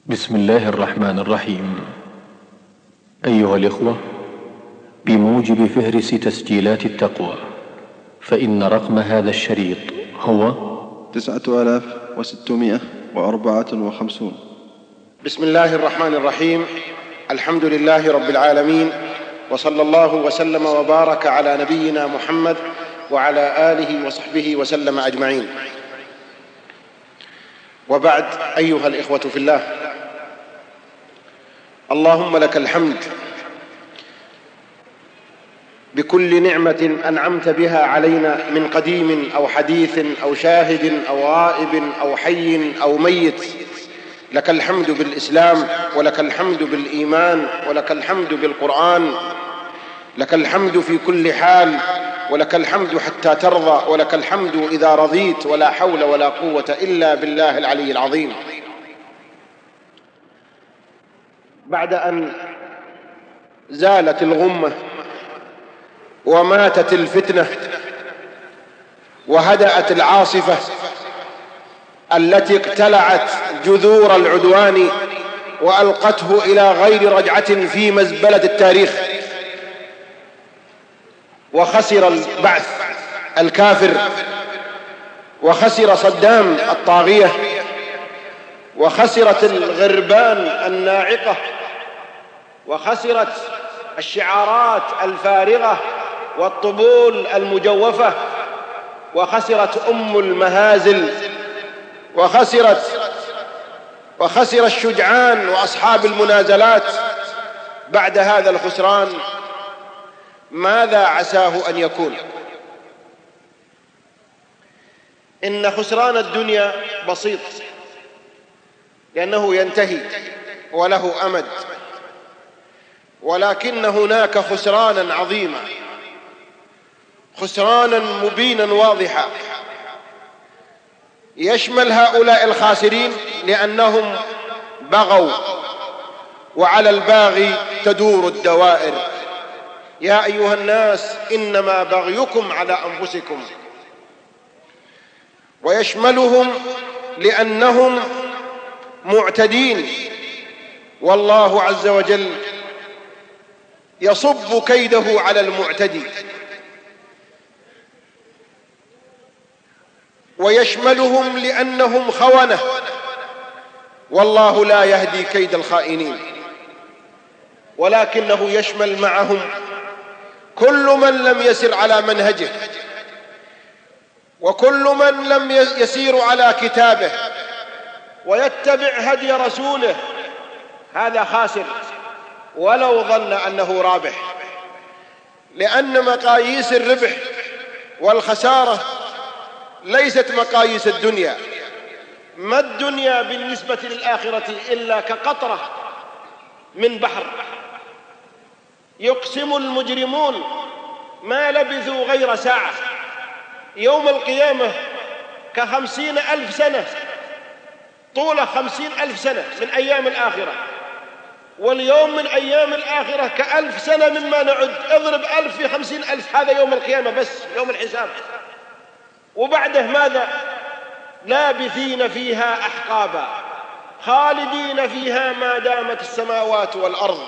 بسم الله الرحمن الرحيم. أيها الإخوة، بموجب فهرس تسجيلات التقوى، فإن رقم هذا الشريط هو 9654. بسم الله الرحمن الرحيم. الحمد لله رب العالمين، وصلى الله وسلم وبارك على نبينا محمد وعلى آله وصحبه وسلم أجمعين. وبعد، أيها الإخوة في الله، اللهم لك الحمد بكل نعمة أنعمت بها علينا من قديم أو حديث أو شاهد أو غائب أو حي أو ميت. لك الحمد بالإسلام، ولك الحمد بالإيمان، ولك الحمد بالقرآن، لك الحمد في كل حال، ولك الحمد حتى ترضى، ولك الحمد إذا رضيت، ولا حول ولا قوة إلا بالله العلي العظيم. بعد أن زالت الغمة وماتت الفتنة وهدأت العاصفة التي اقتلعت جذور العدوان وألقته إلى غير رجعة في مزبلة التاريخ، وخسر البعث الكافر، وخسر صدام الطاغية، وخسرت الغربان الناعقة، وخسرت الشعارات الفارغة والطبول المجوفة، وخسرت المهازل، وخسر الشجعان وأصحاب المنازلات. بعد هذا الخسران ماذا عساه أن يكون؟ إن خسران الدنيا بسيط، لأنه ينتهي وله أمد، ولكن هناك خسرانا عظيما، خسرانا مبينا واضحا، يشمل هؤلاء الخاسرين لأنهم بغوا، وعلى الباغي تدور الدوائر. يا أيها الناس إنما بغيكم على أنفسكم. ويشملهم لأنهم معتدين، والله عز وجل يصب كيده على المعتدي. ويشملهم لأنهم خونة، والله لا يهدي كيد الخائنين. ولكنه يشمل معهم كل من لم يسر على منهجه، وكل من لم يسير على كتابه ويتبع هدي رسوله، هذا خاسر ولو ظن أنه رابح. لأن مقاييس الربح والخسارة ليست مقاييس الدنيا. ما الدنيا بالنسبة للآخرة إلا كقطرة من بحر. يقسم المجرمون ما لبثوا غير ساعة. يوم القيامة 50,000 سنة، طوله 50,000 سنة من أيام الآخرة، واليوم من أيام الآخرة ك1000 سنة مما نعد. اضرب 1000 في 50,000، هذا يوم القيامة بس، يوم الحساب. وبعده ماذا؟ لابثين فيها أحقابا خالدين فيها ما دامت السماوات والأرض.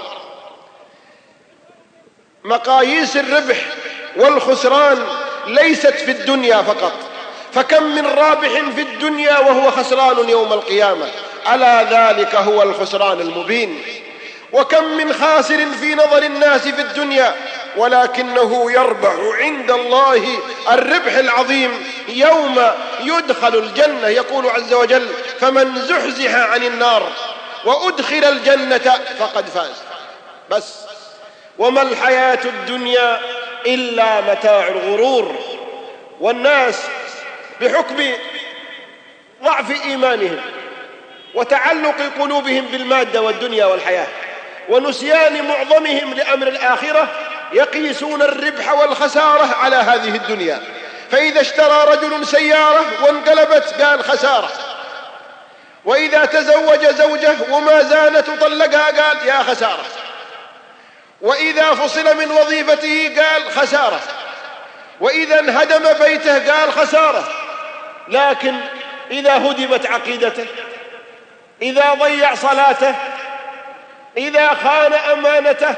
مقاييس الربح والخسران ليست في الدنيا فقط، فكم من رابح في الدنيا وهو خسران يوم القيامة، ألا ذلك هو الخسران المبين. وكم من خاسر في نظر الناس في الدنيا، ولكنه يربح عند الله الربح العظيم يوم يدخل الجنة. يقول عز وجل: فمن زحزح عن النار وأدخل الجنة فقد فاز. بس وما الحياة الدنيا إلا متاع الغرور. والناس بحكم ضعف إيمانهم وتعلق قلوبهم بالمادة والدنيا والحياة ونسيان معظمهم لأمر الآخرة يقيسون الربح والخسارة على هذه الدنيا. فإذا اشترى رجل سيارة وانقلبت قال خسارة، وإذا تزوج زوجه وما زالت طلقها قال يا خسارة، وإذا فصل من وظيفته قال خسارة، وإذا انهدم بيته قال خسارة. لكن إذا هدمت عقيدته، إذا ضيع صلاته، إذا خان أمانته،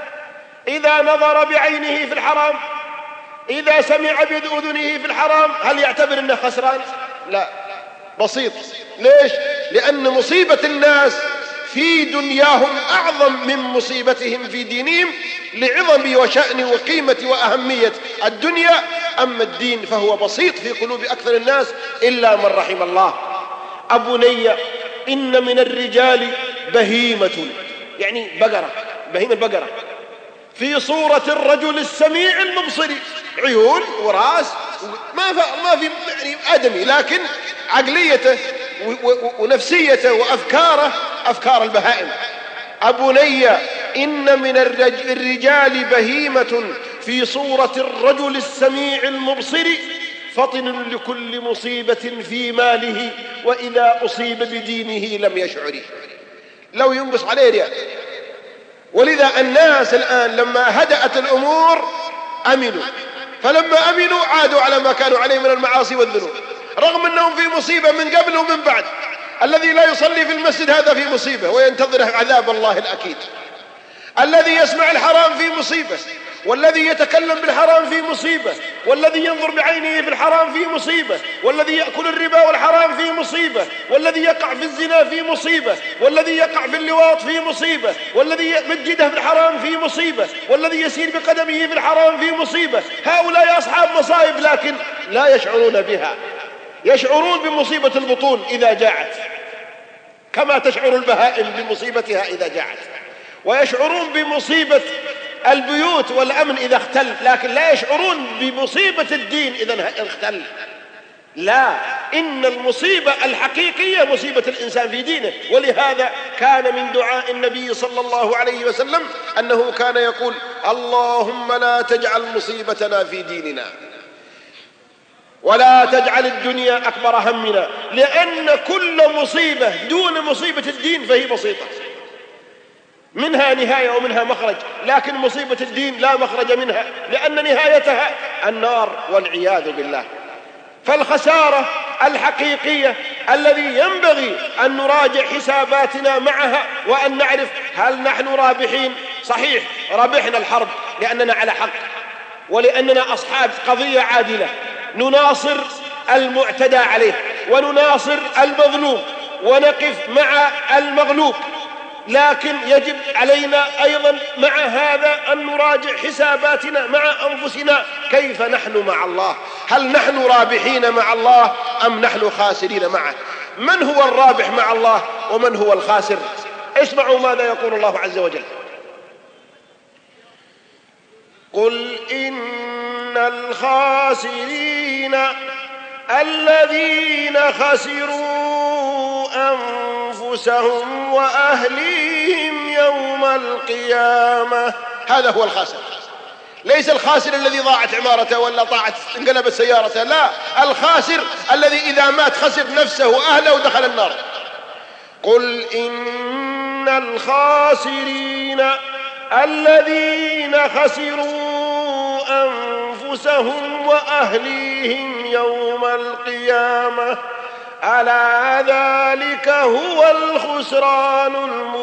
إذا نظر بعينه في الحرام، إذا سمع بأذنه في الحرام، هل يعتبر أنه خسران؟ لا، بسيط. ليش؟ لأن مصيبة الناس في دنياهم أعظم من مصيبتهم في دينهم، لعظم وشأن وقيمة وأهمية الدنيا. أما الدين فهو بسيط في قلوب أكثر الناس إلا من رحم الله. أبني إن من الرجال بهيمة، يعني بقرة، بهيمة بقرة، في صورة الرجل السميع المبصر، عيون وراس، ما في يعني آدمي، لكن عقليته ونفسيته وأفكاره أفكار البهائم. أبني إن من الرجال بهيمة في صورة الرجل السميع المبصر، فطن لكل مصيبة في ماله، وإذا أصيب بدينه لم يشعر. لو ينقص عليه ريال. ولذا الناس الآن لما هدأت الأمور أمنوا، فلما أمنوا عادوا على ما كانوا عليه من المعاصي والذنوب، رغم أنهم في مصيبة من قبل ومن بعد. الذي لا يصلي في المسجد هذا في مصيبة وينتظره عذاب الله الأكيد، الذي يسمع الحرام في مصيبة، والذي يتكلم بالحرام في مصيبة، والذي ينظر بعينه في الحرام في مصيبة، والذي يأكل الربا والحرام في مصيبة، والذي يقع في الزنا في مصيبة، والذي يقع في اللواط في مصيبة، والذي يمد يده في الحرام في مصيبة، والذي يسير بقدمه في الحرام في مصيبة. هؤلاء أصحاب مصائب لكن لا يشعرون بها. يشعرون بمصيبة البطون إذا جاعت، كما تشعر البهائم بمصيبتها إذا جاعت، ويشعرون بمصيبة البيوت والأمن إذا اختل، لكن لا يشعرون بمصيبة الدين إذا اختل. لا، إن المصيبة الحقيقية مصيبة الإنسان في دينه. ولهذا كان من دعاء النبي صلى الله عليه وسلم أنه كان يقول: اللهم لا تجعل مصيبتنا في ديننا، ولا تجعل الدنيا أكبر همنا. لأن كل مصيبة دون مصيبة الدين فهي بسيطة، منها نهاية ومنها مخرج، لكن مصيبة الدين لا مخرج منها، لأن نهايتها النار والعياذ بالله. فالخسارة الحقيقية الذي ينبغي أن نراجع حساباتنا معها، وأن نعرف هل نحن رابحين. صحيح ربحنا الحرب لأننا على حق، ولأننا أصحاب قضية عادلة، نناصر المعتدى عليه ونناصر المظلوم ونقف مع المغلوب. لكن يجب علينا أيضا مع هذا أن نراجع حساباتنا مع أنفسنا، كيف نحن مع الله؟ هل نحن رابحين مع الله أم نحن خاسرين معه؟ من هو الرابح مع الله ومن هو الخاسر؟ اسمعوا ماذا يقول الله عز وجل: قل إن الخاسرين الذين خسروا أنفسهم وأهليهم يوم القيامة. هذا هو الخاسر، ليس الخاسر الذي ضاعت عمارته ولا ضاعت انقلبت سيارته، لا، الخاسر الذي إذا مات خسر نفسه وأهله ودخل النار. قل إن الخاسرين الذين خسروا أنفسهم وأهليهم يوم القيامة ألا ذلك هو الخسران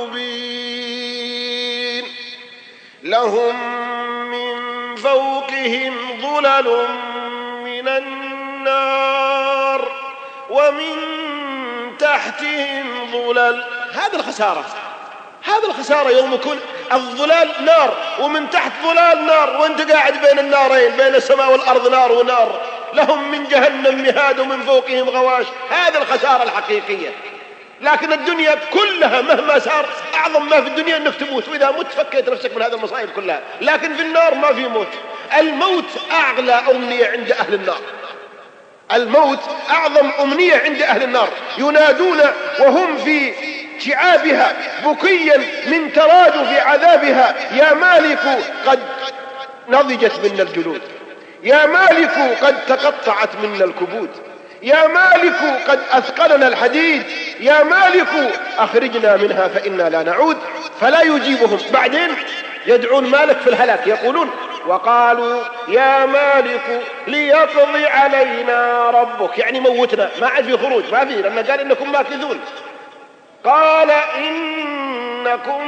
المبين. لهم من فوقهم ظلل من النار ومن تحتهم ظلل. هذا الخسارة، هذا الخسارة يوم يكون الظلال نار ومن تحت ظلال نار، وانت قاعد بين النارين، بين السماء والأرض نار ونار. لهم من جهنم مهاد ومن فوقهم غواش. هذا الخسارة الحقيقية. لكن الدنيا كلها مهما صار، أعظم ما في الدنيا أنك تموت، وإذا مت فكيت نفسك من هذه المصائب كلها. لكن في النار ما في موت. الموت أعلى أمنية عند أهل النار، الموت أعظم أمنية عند أهل النار. ينادون وهم في شعابها بكيا من ترادف عذابها: يا مالك قد نضجت منا الجلود، يا مالك قد تقطعت منا الكبود، يا مالك قد أثقلنا الحديد، يا مالك أخرجنا منها فإنا لا نعود. فلا يجيبهم. بعدين يدعون مالك في الهلاك، يقولون: وقالوا يا مالك ليقضي علينا ربك، يعني موتنا، ما عاد في خروج، ما في، لأنه قال إنكم ماكثون. قال إنكم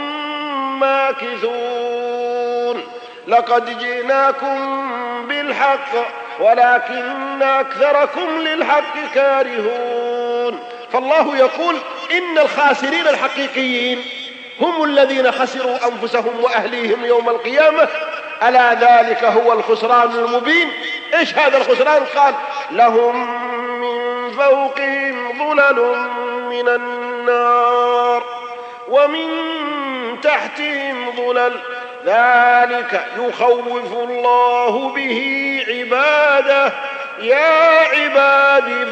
ماكثون لقد جئناكم بالحق ولكن أكثركم للحق كارهون. فالله يقول إن الخاسرين الحقيقيين هم الذين خسروا أنفسهم وأهليهم يوم القيامة، ألا ذلك هو الخسران المبين. إيش هذا الخسران؟ قال لهم من فوقهم ظلل من النار ومن تحتهم ظلل ذلك يخوف الله به عباده يا عبادي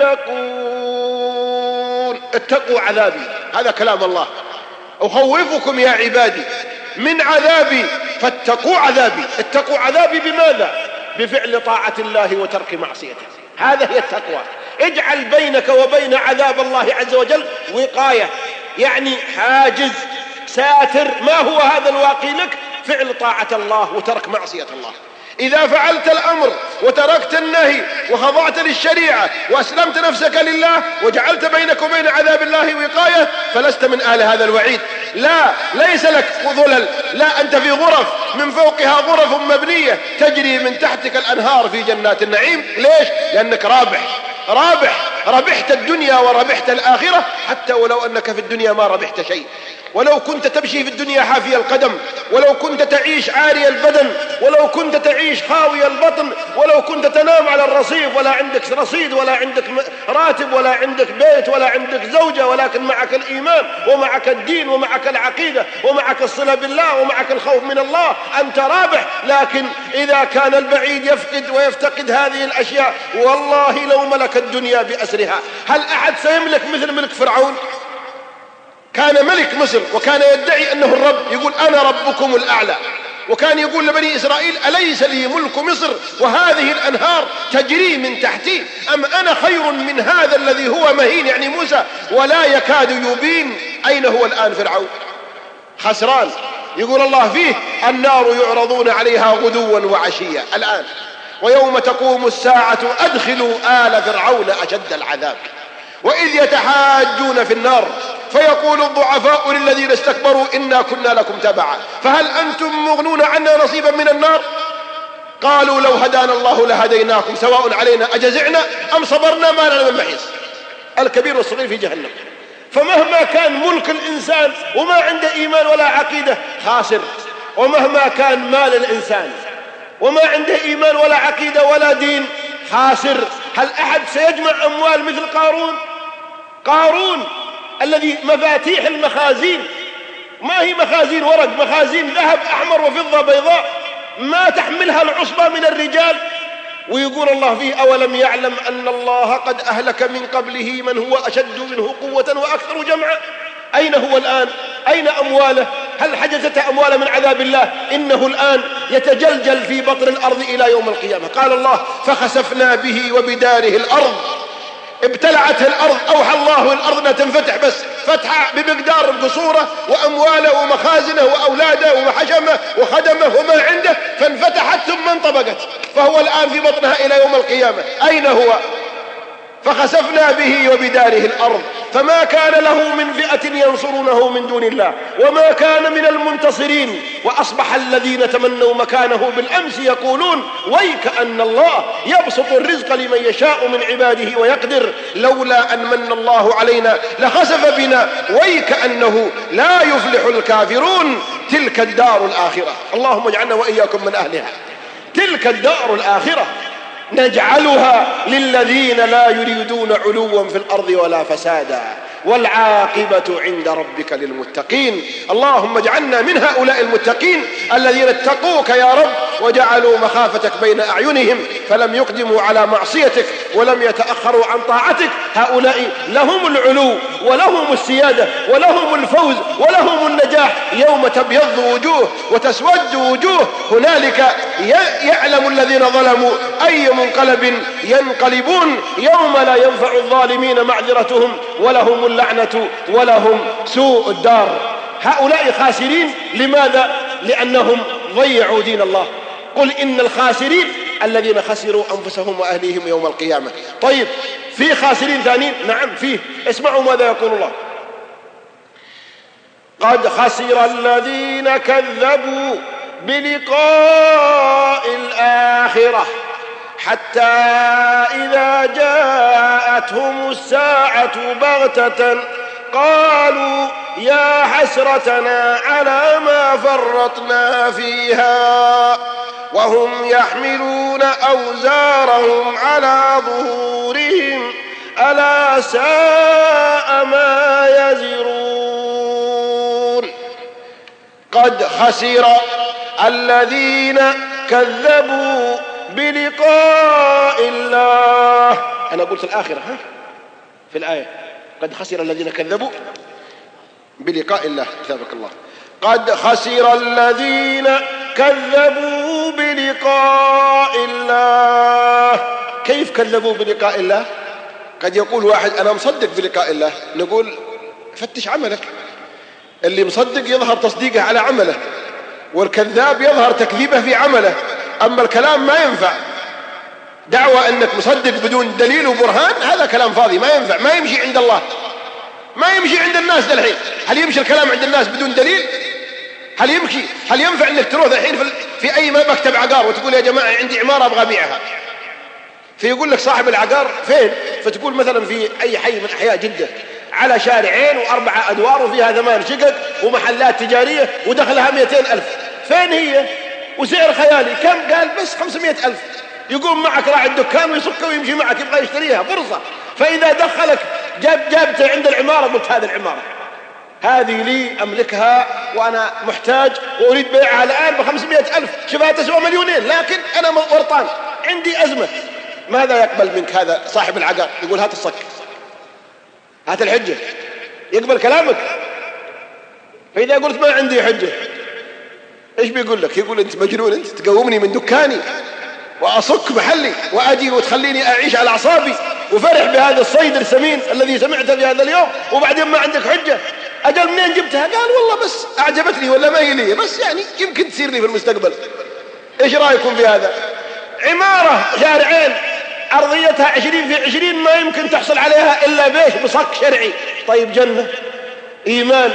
فاتقون. اتقوا عذابي، هذا كلام الله. أخوفكم يا عبادي من عذابي فاتقوا عذابي. اتقوا عذابي بماذا؟ بفعل طاعة الله وترك معصيته. هذا هي التقوى. اجعل بينك وبين عذاب الله عز وجل وقاية، يعني حاجز ساتر. ما هو هذا الواقي لك؟ فعل طاعة الله وترك معصية الله. إذا فعلت الأمر وتركت النهي وخضعت للشريعة وأسلمت نفسك لله وجعلت بينك وبين عذاب الله وقاية فلست من أهل هذا الوعيد. لا، ليس لك ظلل، لا، أنت في غرف من فوقها غرف مبنية تجري من تحتك الأنهار في جنات النعيم. ليش؟ لأنك ربحت الدنيا وربحت الآخرة، حتى ولو أنك في الدنيا ما ربحت شيء. ولو كنت تمشي في الدنيا حافي القدم، ولو كنت تعيش عاري البدن، ولو كنت تعيش خاوي البطن، ولو كنت تنام على الرصيف ولا عندك رصيد ولا عندك راتب ولا عندك بيت ولا عندك زوجة، ولكن معك الإيمان ومعك الدين ومعك العقيدة ومعك الصلة بالله ومعك الخوف من الله، أنت رابح. لكن إذا كان البعيد يفقد ويفتقد هذه الأشياء، والله لو ملك الدنيا بأسرها، هل أحد سيملك مثل ملك فرعون؟ كان ملك مصر وكان يدعي أنه الرب، يقول أنا ربكم الأعلى، وكان يقول لبني إسرائيل أليس لي ملك مصر وهذه الأنهار تجري من تحتي، أم أنا خير من هذا الذي هو مهين، يعني موسى، ولا يكاد يبين. أين هو الآن فرعون؟ خسران. يقول الله فيه النار يعرضون عليها غدوا وعشيا الآن، ويوم تقوم الساعة أدخلوا آل فرعون أشد العذاب وإذ يتحاجون في النار فيقول الضعفاء للذين استكبروا إنا كنا لكم تبعا فهل أنتم مغنون عنا نصيبا من النار؟ قالوا لو هدانا الله لهديناكم سواء علينا أجزعنا أم صبرنا ما لنا من محيص. الكبير والصغير في جهنم. فمهما كان ملك الإنسان وما عنده إيمان ولا عقيدة خاسر، ومهما كان مال الإنسان وما عنده إيمان ولا عقيدة ولا دين خاسر. هل أحد سيجمع أموال مثل قارون الذي مفاتيح المخازين ما هي مخازين ورق، مخازين ذهب أحمر وفضة بيضاء ما تحملها العصبة من الرجال. ويقول الله فيه أولم يعلم أن الله قد أهلك من قبله من هو أشد منه قوة وأكثر جمعا. أين هو الآن؟ أين أمواله؟ هل حجزته أمواله من عذاب الله؟ إنه الآن يتجلجل في بطن الأرض إلى يوم القيامة. قال الله فخسفنا به وبداره الأرض، ابتلعته الأرض، أوحى الله الأرض لا تنفتح بس فتحة بمقدار قصوره وأمواله ومخازنه وأولاده وحشمه وخدمه وما عنده، فانفتحت ثم انطبقت، فهو الآن في بطنها إلى يوم القيامة. أين هو؟ فخسفنا به وبداره الأرض فما كان له من فئة ينصرونه من دون الله وما كان من المنتصرين. وأصبح الذين تمنوا مكانه بالأمس يقولون ويك أن الله يبسط الرزق لمن يشاء من عباده ويقدر لولا أن من الله علينا لخسف بنا ويك أنه لا يفلح الكافرون. تلك الدار الآخرة، اللهم اجعلنا وإياكم من أهلها. تلك الدار الآخرة نجعلها للذين لا يريدون علوا في الأرض ولا فسادا والعاقبة عند ربك للمتقين. اللهم اجعلنا من هؤلاء المتقين الذين اتقوك يا رب وجعلوا مخافتك بين أعينهم فلم يقدموا على معصيتك ولم يتأخروا عن طاعتك. هؤلاء لهم العلو ولهم السيادة ولهم الفوز ولهم النجاح يوم تبيض وجوه وتسود وجوه. هنالك يعلم الذين ظلموا أي منقلب ينقلبون يوم لا ينفع الظالمين معذرتهم ولهم اللعنة ولهم سوء الدار. هؤلاء خاسرين. لماذا؟ لأنهم ضيعوا دين الله. قل إن الخاسرين الذين خسروا أنفسهم وأهليهم يوم القيامة. طيب في خاسرين ثانيين؟ نعم فيه. اسمعوا ماذا يقول الله قد خسر الذين كذبوا بلقاء الآخرة حتى إذا جاءتهم الساعة بغتة قالوا يا حسرتنا على ما فرطنا فيها وهم يحملون أوزارهم على ظهورهم ألا ساء ما يزرون. قد خسر الذين كذبوا بلقاء الله. أنا قلت الآخرة في الآية قد خسر الذين كذبوا بلقاء الله. كتابك الله. قد خسر الذين كذبوا بلقاء الله. كيف كذبوا بلقاء الله؟ قد يقول واحد أنا مصدق بلقاء الله، نقول فتش عملك. اللي مصدق يظهر تصديقه على عمله، والكذاب يظهر تكذيبه في عمله. أما الكلام ما ينفع، دعوة أنك مصدق بدون دليل وبرهان هذا كلام فاضي ما ينفع، ما يمشي عند الله، ما يمشي عند الناس. الحين هل يمشي الكلام عند الناس بدون دليل؟ هل ينفع أنك تروح الحين في أي مكتب عقار وتقول يا جماعة عندي عمارة أبغى أبيعها، فيقول لك صاحب العقار فين؟ فتقول مثلا في أي حي من أحياء جدة على شارعين و4 أدوار وفيها 8 شقق ومحلات تجارية ودخلها 200,000. فين هي؟ وسعر خيالي كم؟ قال بس 500,000. يقوم معك راعي الدكان ويصك ويمشي معك يبغى يشتريها فرصة. فإذا دخلك جابته عند العمارة قلت هذه العمارة هذه لي أملكها وأنا محتاج وأريد بيعها الآن ب500,000. شوفها تسوى 2,000,000 لكن أنا ورطان عندي أزمة. ماذا يقبل منك هذا صاحب العقار؟ يقول هات الصك، هات الحجة. يقبل كلامك؟ فإذا قلت ما عندي حجة إيش بيقول لك؟ يقول أنت مجنون، أنت تقومني من دكاني وأصك محلي وأجي وتخليني أعيش على أعصابي وفرح بهذا الصيد السمين الذي سمعته في هذا اليوم وبعدين ما عندك حجة. أجل منين جبتها؟ قال والله بس أعجبتني ولا ما هي لي، بس يعني يمكن تصير لي في المستقبل. إيش رأيكم في هذا؟ عمارة شارعين أرضيتها 20 في 20 ما يمكن تحصل عليها إلا بيش بصك شرعي. طيب جنة، إيمان،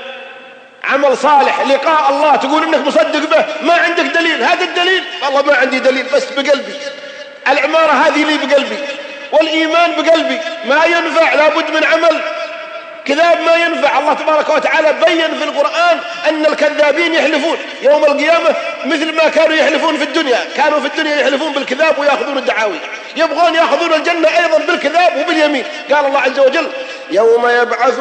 عمل صالح، لقاء الله، تقول إنك مصدق به، ما عندك دليل. هذا الدليل والله ما عندي دليل بس بقلبي. العمارة هذه لي بقلبي والإيمان بقلبي، ما ينفع، لابد من عمل. كذاب ما ينفع. الله تبارك وتعالى بين في القرآن أن الكذابين يحلفون يوم القيامة مثل ما كانوا يحلفون في الدنيا. كانوا في الدنيا يحلفون بالكذاب ويأخذون الدعاوي، يبغون يأخذون الجنة أيضا بالكذاب وباليمين. قال الله عز وجل يوم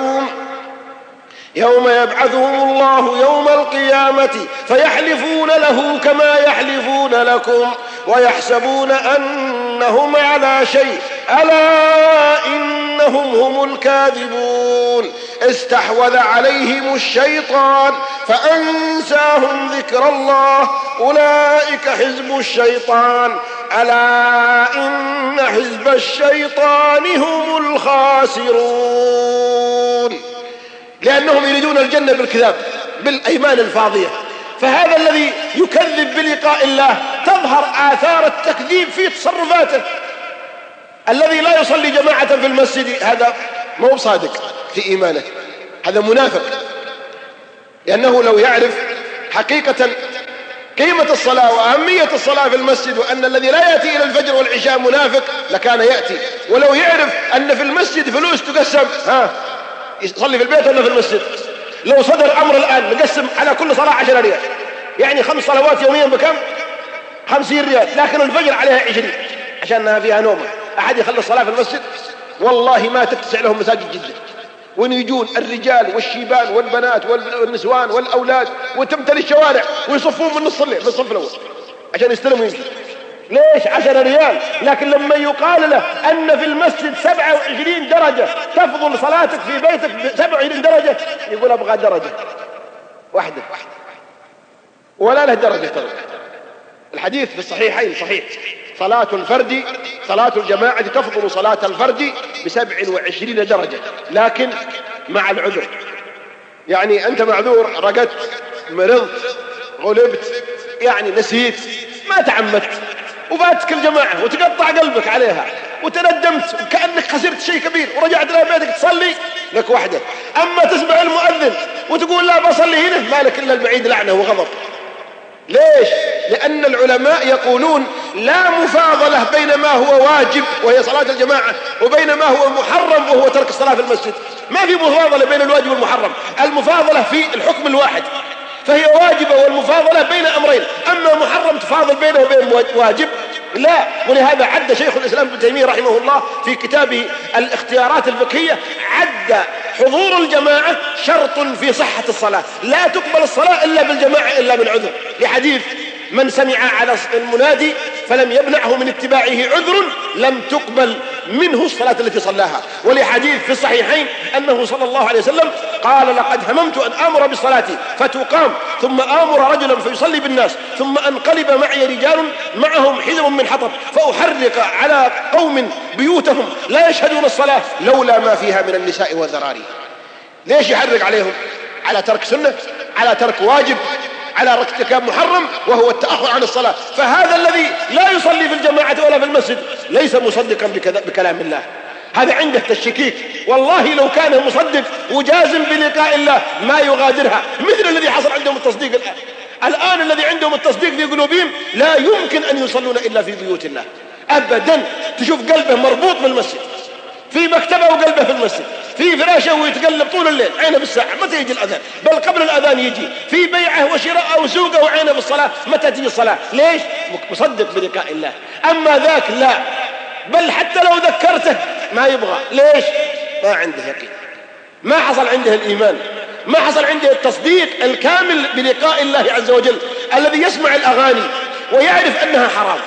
يبعثهم الله يوم القيامة فيحلفون له كما يحلفون لكم ويحسبون أنهم على شيء ألا إنهم هم الكاذبون. استحوذ عليهم الشيطان فأنساهم ذكر الله أولئك حزب الشيطان ألا إن حزب الشيطان هم الخاسرون. لأنهم يريدون الجنة بالكذاب بالأيمان الفاضية. فهذا الذي يكذب بلقاء الله تظهر آثار التكذيب في تصرفاته. الذي لا يصلي جماعة في المسجد هذا مو بصادق في إيمانه، هذا منافق. لأنه لو يعرف حقيقة قيمة الصلاة وأهمية الصلاة في المسجد وأن الذي لا يأتي إلى الفجر والعشاء منافق لكان يأتي. ولو يعرف أن في المسجد فلوس تقسم، يصلي في البيت ولا في المسجد؟ لو صدر أمر الآن نقسم على كل صلاة 10 ريال، يعني 5 صلوات يوميا بكم؟ 50 ريال. لكن الفجر عليها 20 عشانها فيها نومة. أحد يخلص الصلاة في المسجد والله ما تتسع لهم مساجد جدة. وإن يجون الرجال والشيبان والبنات والنسوان والأولاد وتمتلي الشوارع ويصفون من نص الليل في الصف الأول عشان يستلموا يمشي. ليش؟ 10 ريال. لكن لما يقال له أن في المسجد 27 درجة تفضل صلاتك في بيتك ب 27 درجة يقول أبغى درجة واحدة ولا له درجة. الحديث في الصحيحين صحيح. صلاة الجماعة تفضل صلاة الفرد ب27 درجة، لكن مع العذر. يعني أنت معذور، رقدت، مرضت، غلبت، يعني نسيت، ما تعمدت، وفاتك الجماعة وتقطع قلبك عليها وتندمت كأنك خسرت شيء كبير ورجعت إلى بيتك تصلي لك وحدة. أما تسمع المؤذن وتقول لا بصلي هنا، ما لك إلا البعيد لعنة وغضب. ليش؟ لأن العلماء يقولون لا مفاضلة بين ما هو واجب وهي صلاة الجماعة وبين ما هو محرم وهو ترك الصلاة في المسجد. ما في مفاضلة بين الواجب والمحرم، المفاضلة في الحكم الواحد، فهي واجبة والمفاضلة بين أمرين. أما محرم تفاضل بينه وبين واجب لا. ولهذا عد شيخ الإسلام ابن تيمية رحمه الله في كتابه الاختيارات الفقهية، عد حضور الجماعة شرط في صحة الصلاة، لا تقبل الصلاة إلا بالجماعة إلا بالعذر، لحديث من سمع على المنادي فلم يمنعه من اتباعه عذر لم تقبل منه الصلاة التي صلاها. ولحديث في الصحيحين أنه صلى الله عليه وسلم قال لقد هممت أن آمر بالصلاة فتقام ثم آمر رجلا فيصلي بالناس ثم أنقلب معي رجال معهم حزم من حطب فأحرق على قوم بيوتهم لا يشهدون الصلاة لولا ما فيها من النساء والذراري. ليش يحرق عليهم؟ على ترك سنة، على ترك واجب، على ارتكاب محرم، وهو التأخر عن الصلاة. فهذا الذي لا يصلي في الجماعة ولا في المسجد ليس مصدقا بكلام الله، هذا عنده تشكيك. والله لو كان مصدق وجازم بلقاء الله ما يغادرها، مثل الذي حصل عندهم التصديق الآن الذي عندهم التصديق في قلوبهم لا يمكن أن يصلون إلا في بيوت الله أبدا. تشوف قلبه مربوط بالمسجد، في مكتبه وقلبه في المسجد، في فراشه ويتقلب طول الليل، عينه بالساعة متى يجي الأذان، بل قبل الأذان يجي، في بيعه وشراءه وسوقه وعينه بالصلاة متى تجي الصلاة. ليش؟ مصدق بلقاء الله. أما ذاك لا، بل حتى لو ذكرته ما يبغى. ليش؟ ما عنده يقين، ما حصل عنده الإيمان، ما حصل عنده التصديق الكامل بلقاء الله عز وجل. الذي يسمع الأغاني ويعرف أنها حرام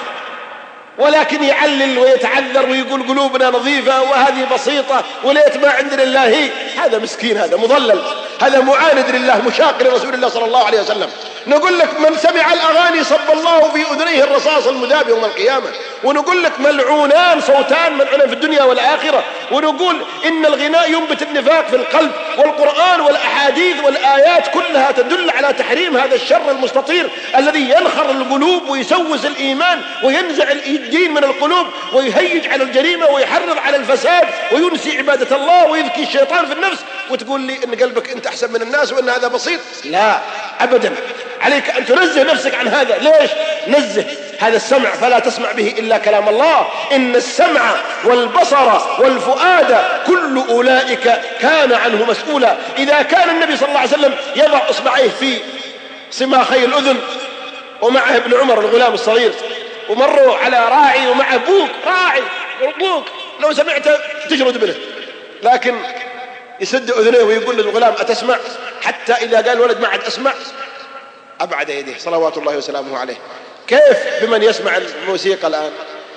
ولكن يعلل ويتعذر ويقول قلوبنا نظيفة وهذه بسيطة وليت ما عندنا الله هي، هذا مسكين، هذا مضلل، هذا معاند لله، مشاق لرسول الله صلى الله عليه وسلم. نقول لك من سمع الأغاني صب الله في أذنيه الرصاص المذاب يوم القيامة. ونقول لك ملعونان صوتان ملعونان في الدنيا والآخرة. ونقول إن الغناء ينبت النفاق في القلب. والقرآن والأحاديث والآيات كلها تدل على تحريم هذا الشر المستطير الذي ينخر القلوب ويسوس الإيمان وينزع الدين من القلوب ويهيج على الجريمة ويحرض على الفساد وينسي عبادة الله ويذكي الشيطان في النفس. وتقول لي إن قلبك أنت أحسن من الناس وإن هذا بسيط. لا أبدا، عليك أن تنزه نفسك عن هذا. ليش؟ نزه هذا السمع فلا تسمع به إلا كلام الله. إن السمع والبصر والفؤاد كل أولئك كان عنه مسؤولا. إذا كان النبي صلى الله عليه وسلم يضع إصبعيه في صماخي الأذن ومعه ابن عمر الغلام الصغير ومروا على راعي ومعه بوق، راعي بوق لو سمعته تجرد منه، لكن يسد أذنيه ويقول للغلام أتسمع؟ حتى إذا قال الولد ما عاد أسمع أبعد يديه صلوات الله وسلامه عليه. كيف بمن يسمع الموسيقى الآن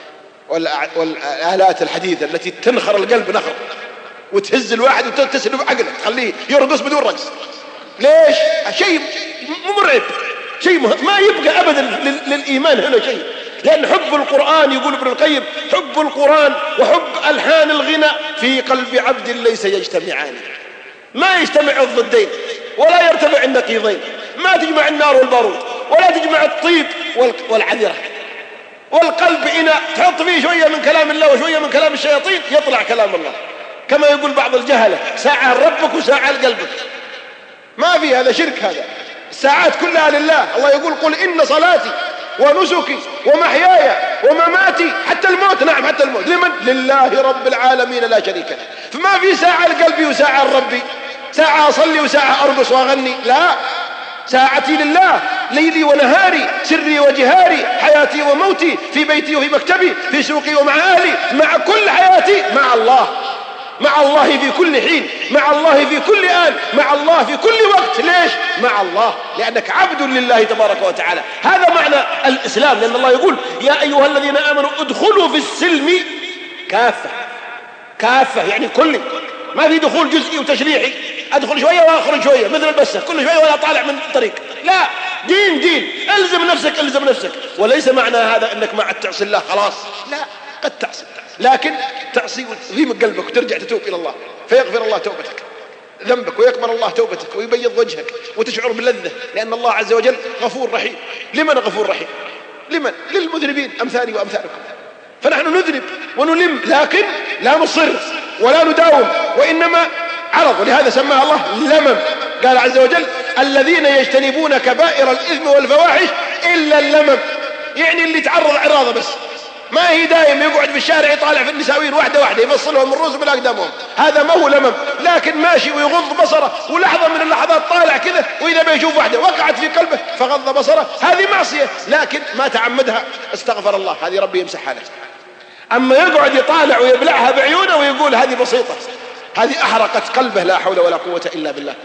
والآلات الحديثة التي تنخر القلب نخر وتهز الواحد وتسلب عقله تخليه يرقص بدون رقص. ليش؟ شيء مرعب، شيء ما يبقى أبدا للإيمان هنا شيء. لأن حب القرآن يقول ابن القيم حب القرآن وحب ألحان الغناء في قلب عبد ليس يجتمعان، ما يجتمع الضدين ولا يرتفع النقيضين، ما تجمع النار والبارود ولا تجمع الطيب والعذرة. والقلب إناء تحط فيه شوية من كلام الله وشوية من كلام الشياطين يطلع كلام الله. كما يقول بعض الجهلة ساعة لربك وساعة لقلبك، ما في، هذا شرك. هذا الساعات كلها لله. الله يقول قل إن صلاتي ونسكي ومحياي ومماتي حتى الموت، نعم حتى الموت، لمن؟ لله رب العالمين لا شريك له. فما في ساعة لقلبي وساعة لربي، ساعة أصلي وساعة أرقص وأغني، لا، ساعتي لله، ليلي ونهاري، سري وجهاري، حياتي وموتي، في بيتي وفي مكتبي، في سوقي ومع أهلي، مع كل حياتي مع الله، مع الله في كل حين، مع الله في كل آن، مع الله في كل وقت. ليش؟ مع الله، لأنك عبد لله تبارك وتعالى. هذا معنى الإسلام. لأن الله يقول يا أيها الذين آمنوا ادخلوا في السلم كافة. كافة يعني كل، ما في دخول جزئي وتشريحي، أدخل شوية وأخرج شوية مثل البسة كل شوية ولا طالع من الطريق. لا، دين دين، ألزم نفسك ألزم نفسك. وليس معنى هذا أنك ما عاد تعصي الله خلاص، لا، قد تعصي لكن تعصي وتغيم قلبك وترجع تتوب إلى الله فيغفر الله توبتك ذنبك ويقبل الله توبتك ويبيض وجهك وتشعر باللذة. لأن الله عز وجل غفور رحيم. لمن غفور رحيم؟ لمن؟ للمذنبين أمثالي وأمثالكم. فنحن نذنب ونلم لكن لا نصر ولا نداوم، وإنما عرض، ولهذا سماها الله لمم. قال عز وجل الذين يجتنبون كبائر الإثم والفواحش إلا اللمم، يعني اللي تعرض عراضة بس، ما هي دايم يقعد في الشارع يطالع في النساوين واحدة واحدة يفصلهم من رؤوسهم بالأقدامهم، هذا ما هو لمم. لكن ماشي ويغض بصره، ولحظة من اللحظات طالع كذا وإذا بيشوف واحدة وقعت في قلبه فغض بصره، هذه معصية لكن ما تعمدها، استغفر الله، هذه ربي يمسحها له. أما يقعد يطالع ويبلعها بعيونه ويقول هذه بسيطة، هذه أحرقت قلبه، لا حول ولا قوة إلا بالله.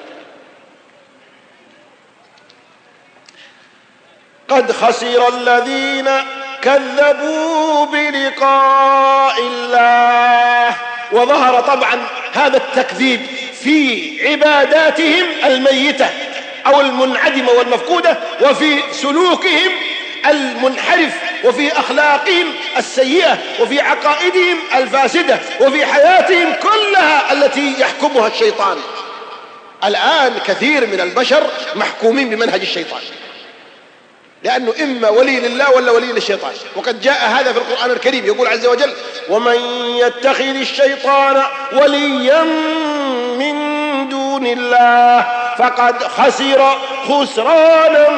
قد خسر الذين كذبوا بلقاء الله. وظهر طبعا هذا التكذيب في عباداتهم الميتة أو المنعدمة والمفقودة، وفي سلوكهم المنحرف، وفي أخلاقهم السيئة، وفي عقائدهم الفاسدة، وفي حياتهم كلها التي يحكمها الشيطان. الآن كثير من البشر محكومين بمنهج الشيطان، لأنه إما ولي لله ولا ولي للشيطان. وقد جاء هذا في القرآن الكريم، يقول عز وجل ومن يتخذ الشيطان وليا من دون الله فقد خسر خسرانا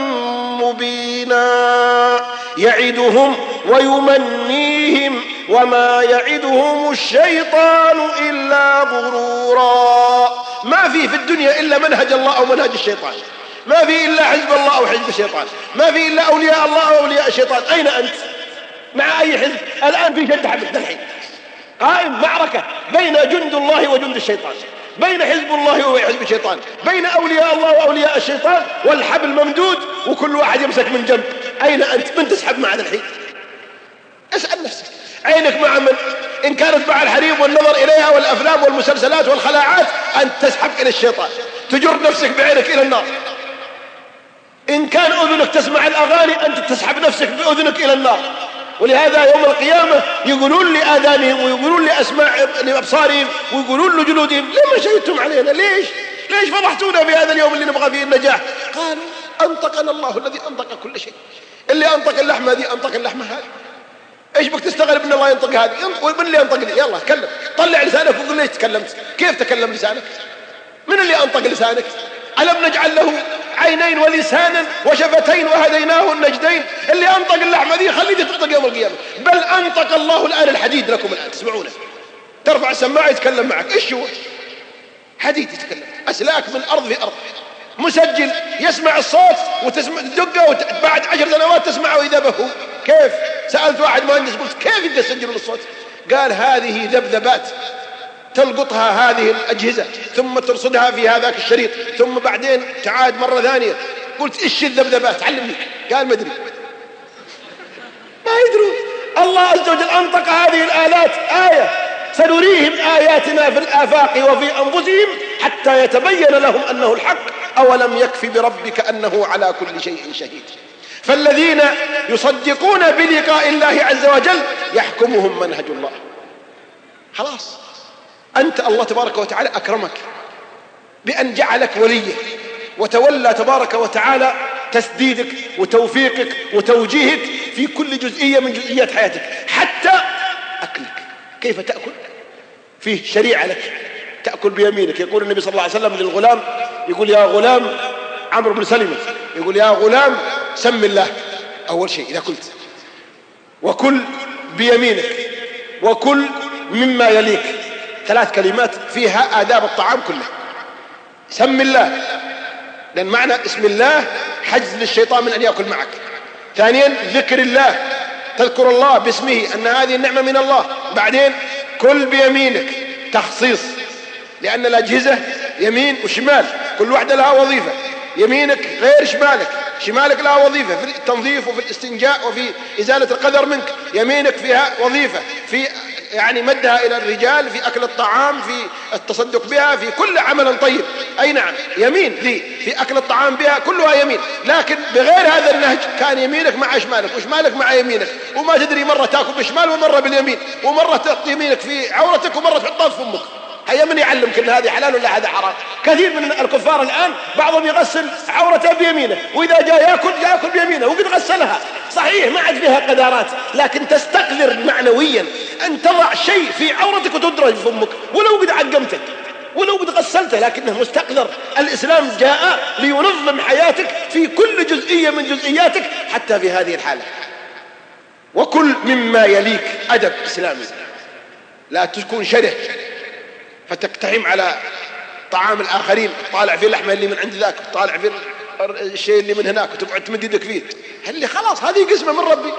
مبينا يعدهم ويمنيهم وما يعدهم الشيطان إلا غرورا. ما في الدنيا إلا منهج الله أو منهج الشيطان، ما في إلا حزب الله أو حزب الشيطان، ما في إلا أولياء الله أو أولياء الشيطان. أين أنت مع أي حزب؟ الآن في شد حبل الحين قائم معركة بين جند الله وجند الشيطان، بين حزب الله وحزب الشيطان، بين أولياء الله وأولياء الشيطان، والحبل ممدود وكل واحد يمسك من جنب. أين أنت؟ من تسحب مع الحين؟ اسأل نفسك، عينك مع من؟ إن كانت مع الحريم والنظر إليها والأفلام والمسلسلات والخلاعات أنت تسحب إلى الشيطان، تجر نفسك بعينك إلى النار. إن كان أذنك تسمع الأغاني أنت تسحب نفسك بأذنك إلى النار. ولهذا يوم القيامة يقولون لآذانهم ويقولون لأبصارهم ويقولون لجلودهم لما شهدتم علينا؟ ليش فضحتونا في هذا اليوم اللي نبغى فيه النجاح؟ قالوا أنطقنا الله الذي أنطق كل شيء، اللي أنطق اللحمة هذه أنطق اللحمة هذه. إيش بك تستغرب أن الله ينطق هذه؟ من اللي أنطق لي؟ يلا تكلم، طلع لسانك وقل ليش تكلمت، كيف تكلم لسانك؟ من اللي أنطق لسانك؟ ألم نجعل له عينين ولسانا وشفتين وهديناه النجدين؟ اللي أنطق اللحمة ذي خليه تنطق يوم القيامة. بل أنطق الله الآن الحديد لكم الآن تسمعونه، ترفع السماعة يتكلم معك. إيش هو؟ حديد يتكلم، أسلاك من أرض في أرض، مسجل يسمع الصوت وتسمع دقة وبعد 10 سنوات تسمعه إذا بهو. كيف؟ سألت واحد مهندس قلت كيف يقدر يسجلون الصوت؟ قال هذه ذبذبات تلقطها هذه الأجهزة ثم ترصدها في هذاك الشريط ثم بعدين تعاد مرة ثانية. قلت إيش الذبذبات؟ علمني. قال ما أدري، ما يدرون. الله عز وجل أنطق هذه الآلات آية سنريهم آياتنا في الآفاق وفي أنفسهم حتى يتبين لهم أنه الحق أولم يكفي بربك أنه على كل شيء شهيد. فالذين يصدقون بلقاء الله عز وجل يحكمهم منهج الله. خلاص أنت الله تبارك وتعالى أكرمك بأن جعلك وليه وتولى تبارك وتعالى تسديدك وتوفيقك وتوجيهك في كل جزئية من جزئيات حياتك، حتى أكلك كيف تأكل فيه شريعة لك، تأكل بيمينك. يقول النبي صلى الله عليه وسلم للغلام، يقول يا غلام، عمرو بن سلمة يقول يا غلام سم الله أول شيء إذا كلت، وكل بيمينك، وكل مما يليك. 3 كلمات فيها آداب الطعام كله. سم الله، لأن معنى اسم الله حجز للشيطان من أن يأكل معك. ثانيا ذكر الله، تذكر الله باسمه أن هذه النعمة من الله. بعدين كل بيمينك، تخصيص، لأن الأجهزة يمين وشمال كل واحدة لها وظيفة. يمينك غير شمالك، شمالك لها وظيفة في التنظيف وفي الاستنجاء وفي إزالة القذر منك. يمينك فيها وظيفة في يعني مدها إلى الرجال، في أكل الطعام، في التصدق بها، في كل عمل طيب. أي نعم يمين ذي في أكل الطعام بها كلها يمين. لكن بغير هذا النهج كان يمينك مع شمالك وشمالك مع يمينك، وما تدري مرة تأكل بالشمال ومرة باليمين، ومرة تحط يمينك في عورتك ومرة تحطها في فمك. هيا من يعلمك ان هذه حلال ولا هذا حرام؟ كثير من الكفار الآن بعضهم يغسل عورته بيمينه، وإذا جاء يأكل بيمينه وقد غسلها صحيح ما عاد فيها قذارات، لكن تستقذر معنويا أن تضع شيء في عورتك وتدرج في فمك ولو قد عقمتك. ولو قد غسلته لكنه مستقذر. الإسلام جاء لينظم حياتك في كل جزئية من جزئياتك حتى في هذه الحالة. وكل مما يليك أدب إسلامي، لا تكون شره فتقتحم على طعام الآخرين، طالع في اللحمة اللي من عند ذاك، طالع في الشيء اللي من هناك، وتقعد تمد يدك فيه. اللي خلاص هذه قسمة من ربي.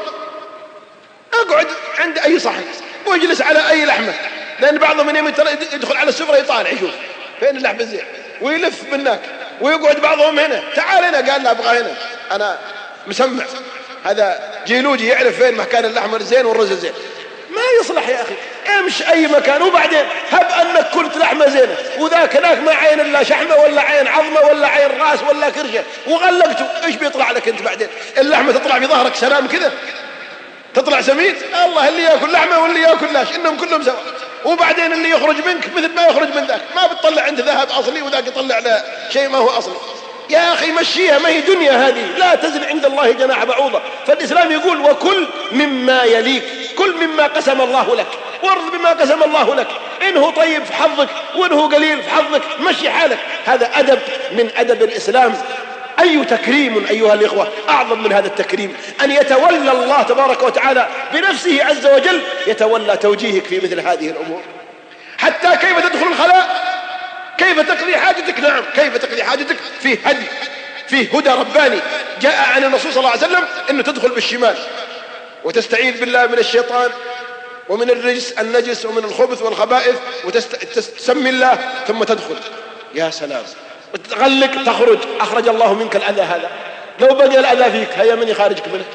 اقعد عند أي صحن واجلس على أي لحمة، لأن بعضهم من يوم يدخل على السفرة يطالع يشوف فين اللحمة الزين ويلف بالناك، ويقعد بعضهم هنا تعال هنا، قال لا أبغى هنا، أنا مسمع. هذا جيلوجي يعرف فين مكان اللحمة الزين والرز الزين. ما يصلح يا أخي، امشي أي مكان. وبعدين هب أنك كلت لحمة زينة وذاك هناك ما عين إلا شحمة ولا عين عظمة ولا عين راس ولا كرشة وغلقته، إيش بيطلع لك أنت بعدين؟ اللحمة تطلع في ظهرك سلام كذا، تطلع سمين. الله اللي يأكل لحمة واللي يأكل لاش، إنهم كلهم سوا. وبعدين اللي يخرج منك مثل ما يخرج من ذاك، ما بتطلع عنده ذهب أصلي وذاك يطلع له شيء ما هو أصلي. يا أخي مشيها، ما هي دنيا هذه، لا تزن عند الله جناح بعوضة. فالإسلام يقول وكل مما يليك، كل مما قسم الله لك، وارض بما قسم الله لك، إنه طيب في حظك وإنه قليل في حظك، مشي حالك. هذا أدب من أدب الإسلام. أي تكريم أيها الإخوة أعظم من هذا التكريم، أن يتولى الله تبارك وتعالى بنفسه عز وجل يتولى توجيهك في مثل هذه الأمور. حتى كيف تدخل الخلاء، كيف تقضي حاجتك، نعم كيف تقضي حاجتك في هدي، في هدى رباني. جاء عن الرسول صلى الله عليه وسلم أنه تدخل بالشمال وتستعيذ بالله من الشيطان ومن الرجس النجس ومن الخبث والخبائث، وتسمي الله ثم تدخل. يا سلام، وتغلق تخرج، أخرج الله منك الأذى. هذا لو بقي الأذى فيك هيا من يخارجك منه.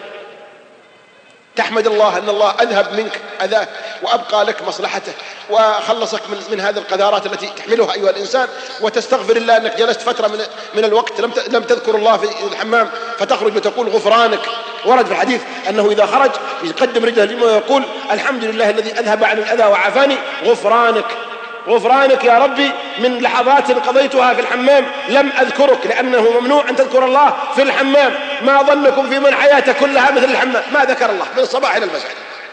تحمد الله أن الله أذهب منك أذاه وأبقى لك مصلحته وخلصك من هذه القذارات التي تحملها أيها الإنسان، وتستغفر الله أنك جلست فترة من الوقت لم تذكر الله في الحمام فتخرج وتقول غفرانك. ورد في الحديث أنه إذا خرج يقدم رجله اليمنى ويقول الحمد لله الذي أذهب عن الأذى وعافاني، غفرانك غفرانك يا ربي من لحظات قضيتها في الحمام لم أذكرك، لأنه ممنوع أن تذكر الله في الحمام. ما ظنكم في من حياته كلها مثل الحمام، ما ذكر الله من الصباح إلى المساء.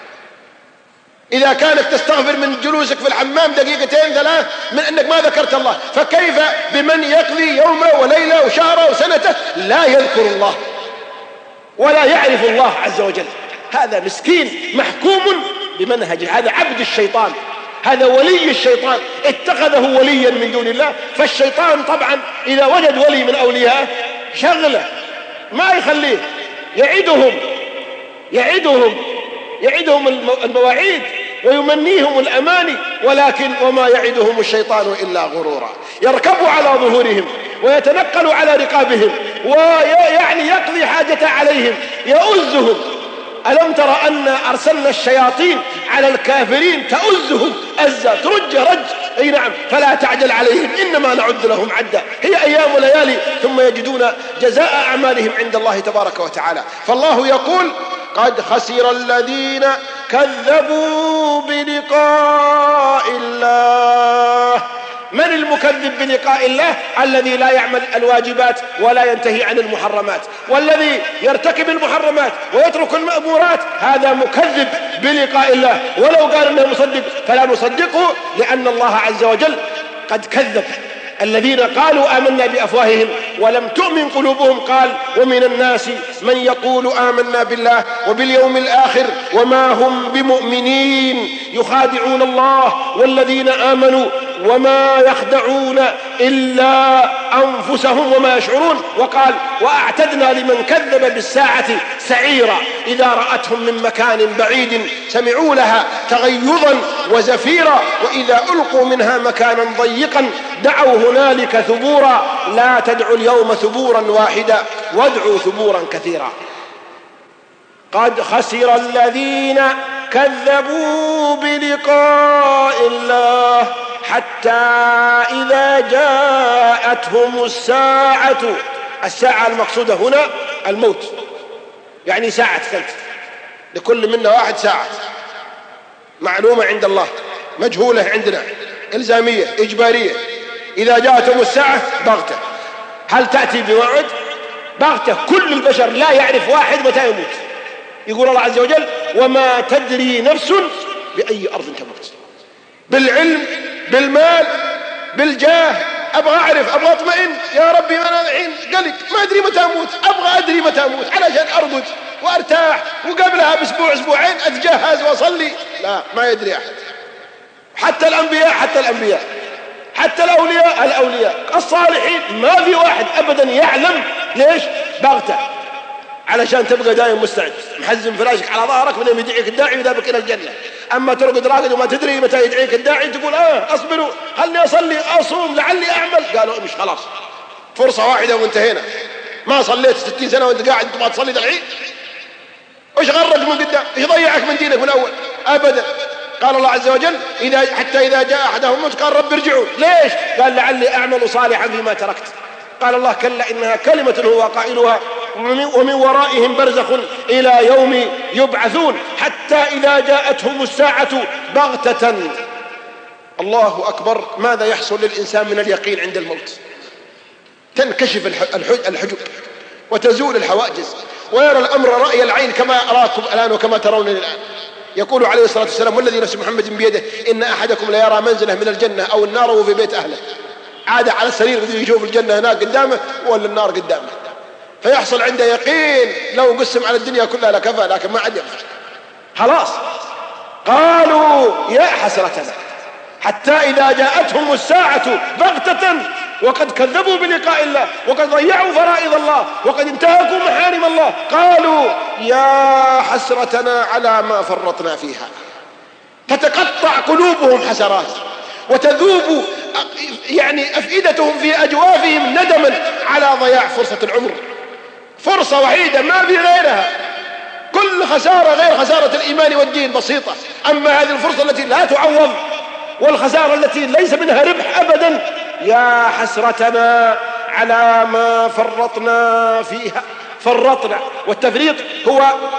إذا كانت تستغفر من جلوسك في الحمام دقيقتين ثلاث من أنك ما ذكرت الله، فكيف بمن يقضي يومه وليلة وشهره وسنته لا يذكر الله ولا يعرف الله عز وجل؟ هذا مسكين محكوم بمنهجه، هذا عبد الشيطان، هذا ولي الشيطان، اتخذه وليا من دون الله. فالشيطان طبعا إذا وجد ولي من أولياءه شغله ما يخليه، يعدهم المواعيد ويمنيهم الأماني، ولكن وما يعدهم الشيطان إلا غرورا. يركب على ظهورهم ويتنقل على رقابهم ويعني يقضي حاجته عليهم، يؤزهم. ألم ترى أن أرسلنا الشياطين على الكافرين تؤزهم أزا، ترج رج. أي نعم، فلا تعجل عليهم إنما نعد لهم عدا، هي أيام وليالي ثم يجدون جزاء أعمالهم عند الله تبارك وتعالى. فالله يقول قد خسر الذين كذبوا بلقاء الله. من المكذب بلقاء الله؟ الذي لا يعمل الواجبات ولا ينتهي عن المحرمات، والذي يرتكب المحرمات ويترك المأمورات هذا مكذب بلقاء الله. ولو قال انه مصدق فلا نصدقه، لأن الله عز وجل قد كذب الذين قالوا آمنا بأفواههم ولم تؤمن قلوبهم. قال ومن الناس من يقول آمنا بالله وباليوم الآخر وما هم بمؤمنين يخادعون الله والذين آمنوا وما يخدعون إلا أنفسهم وما يشعرون. وقال وأعتدنا لمن كذب بالساعة سعيرا إذا رأتهم من مكان بعيد سمعوا لها تغيظا وزفيرا وإذا ألقوا منها مكانا ضيقا دعوا هنالك ثبورا لا تدعوا اليوم ثبورا واحدا وادعوا ثبورا كثيرا. قد خسر الذين كذبوا بلقاء الله حتى إذا جاءتهم الساعة المقصودة هنا الموت، يعني ساعة ثلث، لكل منا واحد ساعة معلومة عند الله مجهولة عندنا إلزامية إجبارية. إذا جاءتهم الساعة بغتة، هل تأتي بوعد؟ بغتة، كل البشر لا يعرف واحد متى يموت. يقول الله عز وجل وما تدري نفس بأي أرض تموت، بالعلم بالمال بالجاه، أبغى أعرف، أبغى أطمئن، يا ربي أنا الحين قلق ما أدري متى أموت، أبغى أدري متى أموت علشان أرقد وأرتاح، وقبلها بأسبوع أسبوعين أتجهز وأصلي. لا، ما يدري أحد، حتى الأنبياء، حتى الأولياء الصالحين ما في واحد أبدا يعلم. ليش؟ بغتة، علشان تبقى دائم مستعد محزم فراشك على ظهرك من يدعيك الداعي ويذهبك إلى الجنة. أما ترقد راقد وما تدري متى يدعيك الداعي تقول أصبروا خلني أصلي أصوم لعلي أعمل. قالوا مش خلاص، فرصة واحدة وانتهينا. ما صليت 60 سنة وانت قاعد تبغى تصلي الحين؟ وش غرك من قدام؟ ايش ضيعك من دينك من أول؟ أبدا. قال الله عز وجل حتى إذا جاء أحدهم الموت قال رب ارجعوا. ليش؟ قال لعلي أعمل صالحا فيما تركت. قال الله كلا إنها كلمة هو قائلها ومن ورائهم برزخ إلى يوم يبعثون حتى إذا جاءتهم الساعة بغتة. الله أكبر. ماذا يحصل للإنسان من اليقين عند الموت؟ تنكشف الحجب وتزول الحواجز ويرى الأمر رأي العين كما أراكم الآن وكما ترون الآن. يقول عليه الصلاة والسلام والذي نفس محمد بيده إن أحدكم ليرى منزله من الجنة أو النار وهو في بيت أهله. عاد على السرير يشوف الجنة هناك قدامه ولا النار قدامه، فيحصل عنده يقين لو قسم على الدنيا كلها لكفى، لكن ما عاد ينفع خلاص. قالوا يا حسرتنا حتى إذا جاءتهم الساعة بغتة وقد كذبوا بلقاء الله وقد ضيعوا فرائض الله وقد انتهكوا محارم الله. قالوا يا حسرتنا على ما فرطنا فيها. تتقطع قلوبهم حسرات وتذوب أفئدتهم في أجوافهم ندما على ضياع فرصة العمر. فرصة وحيدة ما في غيرها، كل خسارة غير خسارة الإيمان والدين بسيطة، أما هذه الفرصة التي لا تعوض والخسارة التي ليس منها ربح أبدا. يا حسرتنا على ما فرطنا فيها. فرطنا، والتفريط هو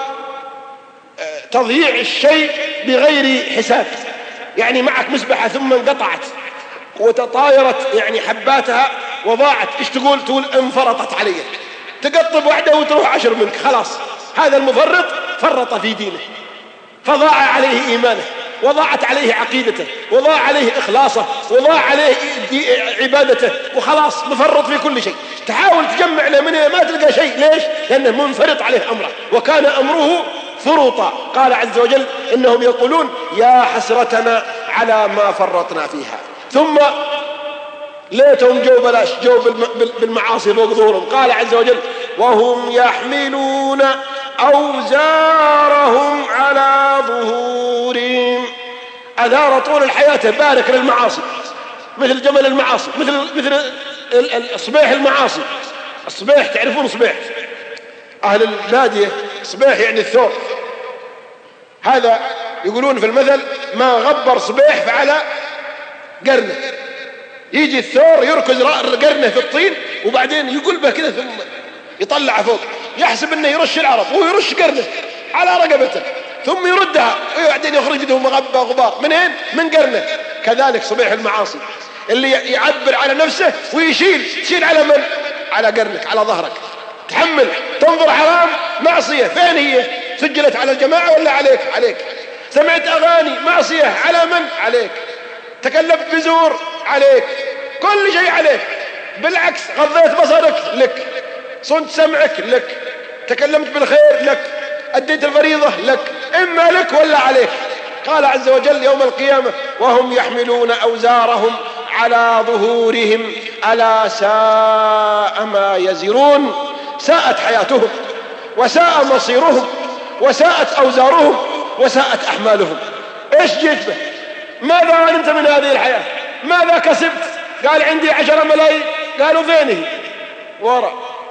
تضييع الشيء بغير حساب. معك مسبحة ثم انقطعت وتطايرت حباتها وضاعت، ايش تقول انفرطت علي، تقطب واحدة وتروح 10 منك، خلاص. هذا المفرط فرط في دينه، فضاع عليه إيمانه وضاعت عليه عقيدته وضاع عليه إخلاصه وضاع عليه عبادته، وخلاص مفرط في كل شيء. تحاول تجمع له منه ما تلقى شيء. ليش؟ لأنه منفرط عليه أمره وكان أمره فرطا. قال عز وجل إنهم يقولون يا حسرتنا على ما فرطنا فيها. ثم ليتهم جو بلاش، جو بالمعاصي فوق ظهورهم. قال عز وجل وهم يحملون أوزارهم على ظهورهم. أثار طول الحياة بارك للمعاصي، مثل جمل المعاصي، مثل صبيح المعاصي. الصبيح تعرفون صبيح أهل البادية، صبيح الثور. هذا يقولون في المثل ما غبر صبيح فعلى قرنه. يجي الثور يركز قرنه في الطين وبعدين يقول به كذا ثم يطلع فوق، يحسب انه يرش العرب وهو يرش قرنه على رقبته ثم يردها وبعدين يخرج له مغبى غبار منين؟ من قرنه. كذلك صبيح المعاصي اللي يعبر على نفسه تشيل على من؟ على قرنك، على ظهرك، تحمل، تنظر حرام معصية، فين هي؟ سجلت على الجماعة ولا عليك؟ عليك. سمعت أغاني معصية، على من؟ عليك. تكلمت بزور، عليك. كل شيء عليك. بالعكس غضيت بصرك، لك. صنت سمعك، لك. تكلمت بالخير، لك. أديت الفريضة، لك. إما لك ولا عليك. قال عز وجل يوم القيامة وهم يحملون أوزارهم على ظهورهم ألا ساء ما يزرون. ساءت حياتهم وساء مصيرهم وساءت أوزارهم وساءت أحمالهم. إيش جيت به؟ ماذا علمت من هذه الحياة؟ ماذا كسبت؟ قال عندي 10 ملايين. قالوا فينه؟ وراء.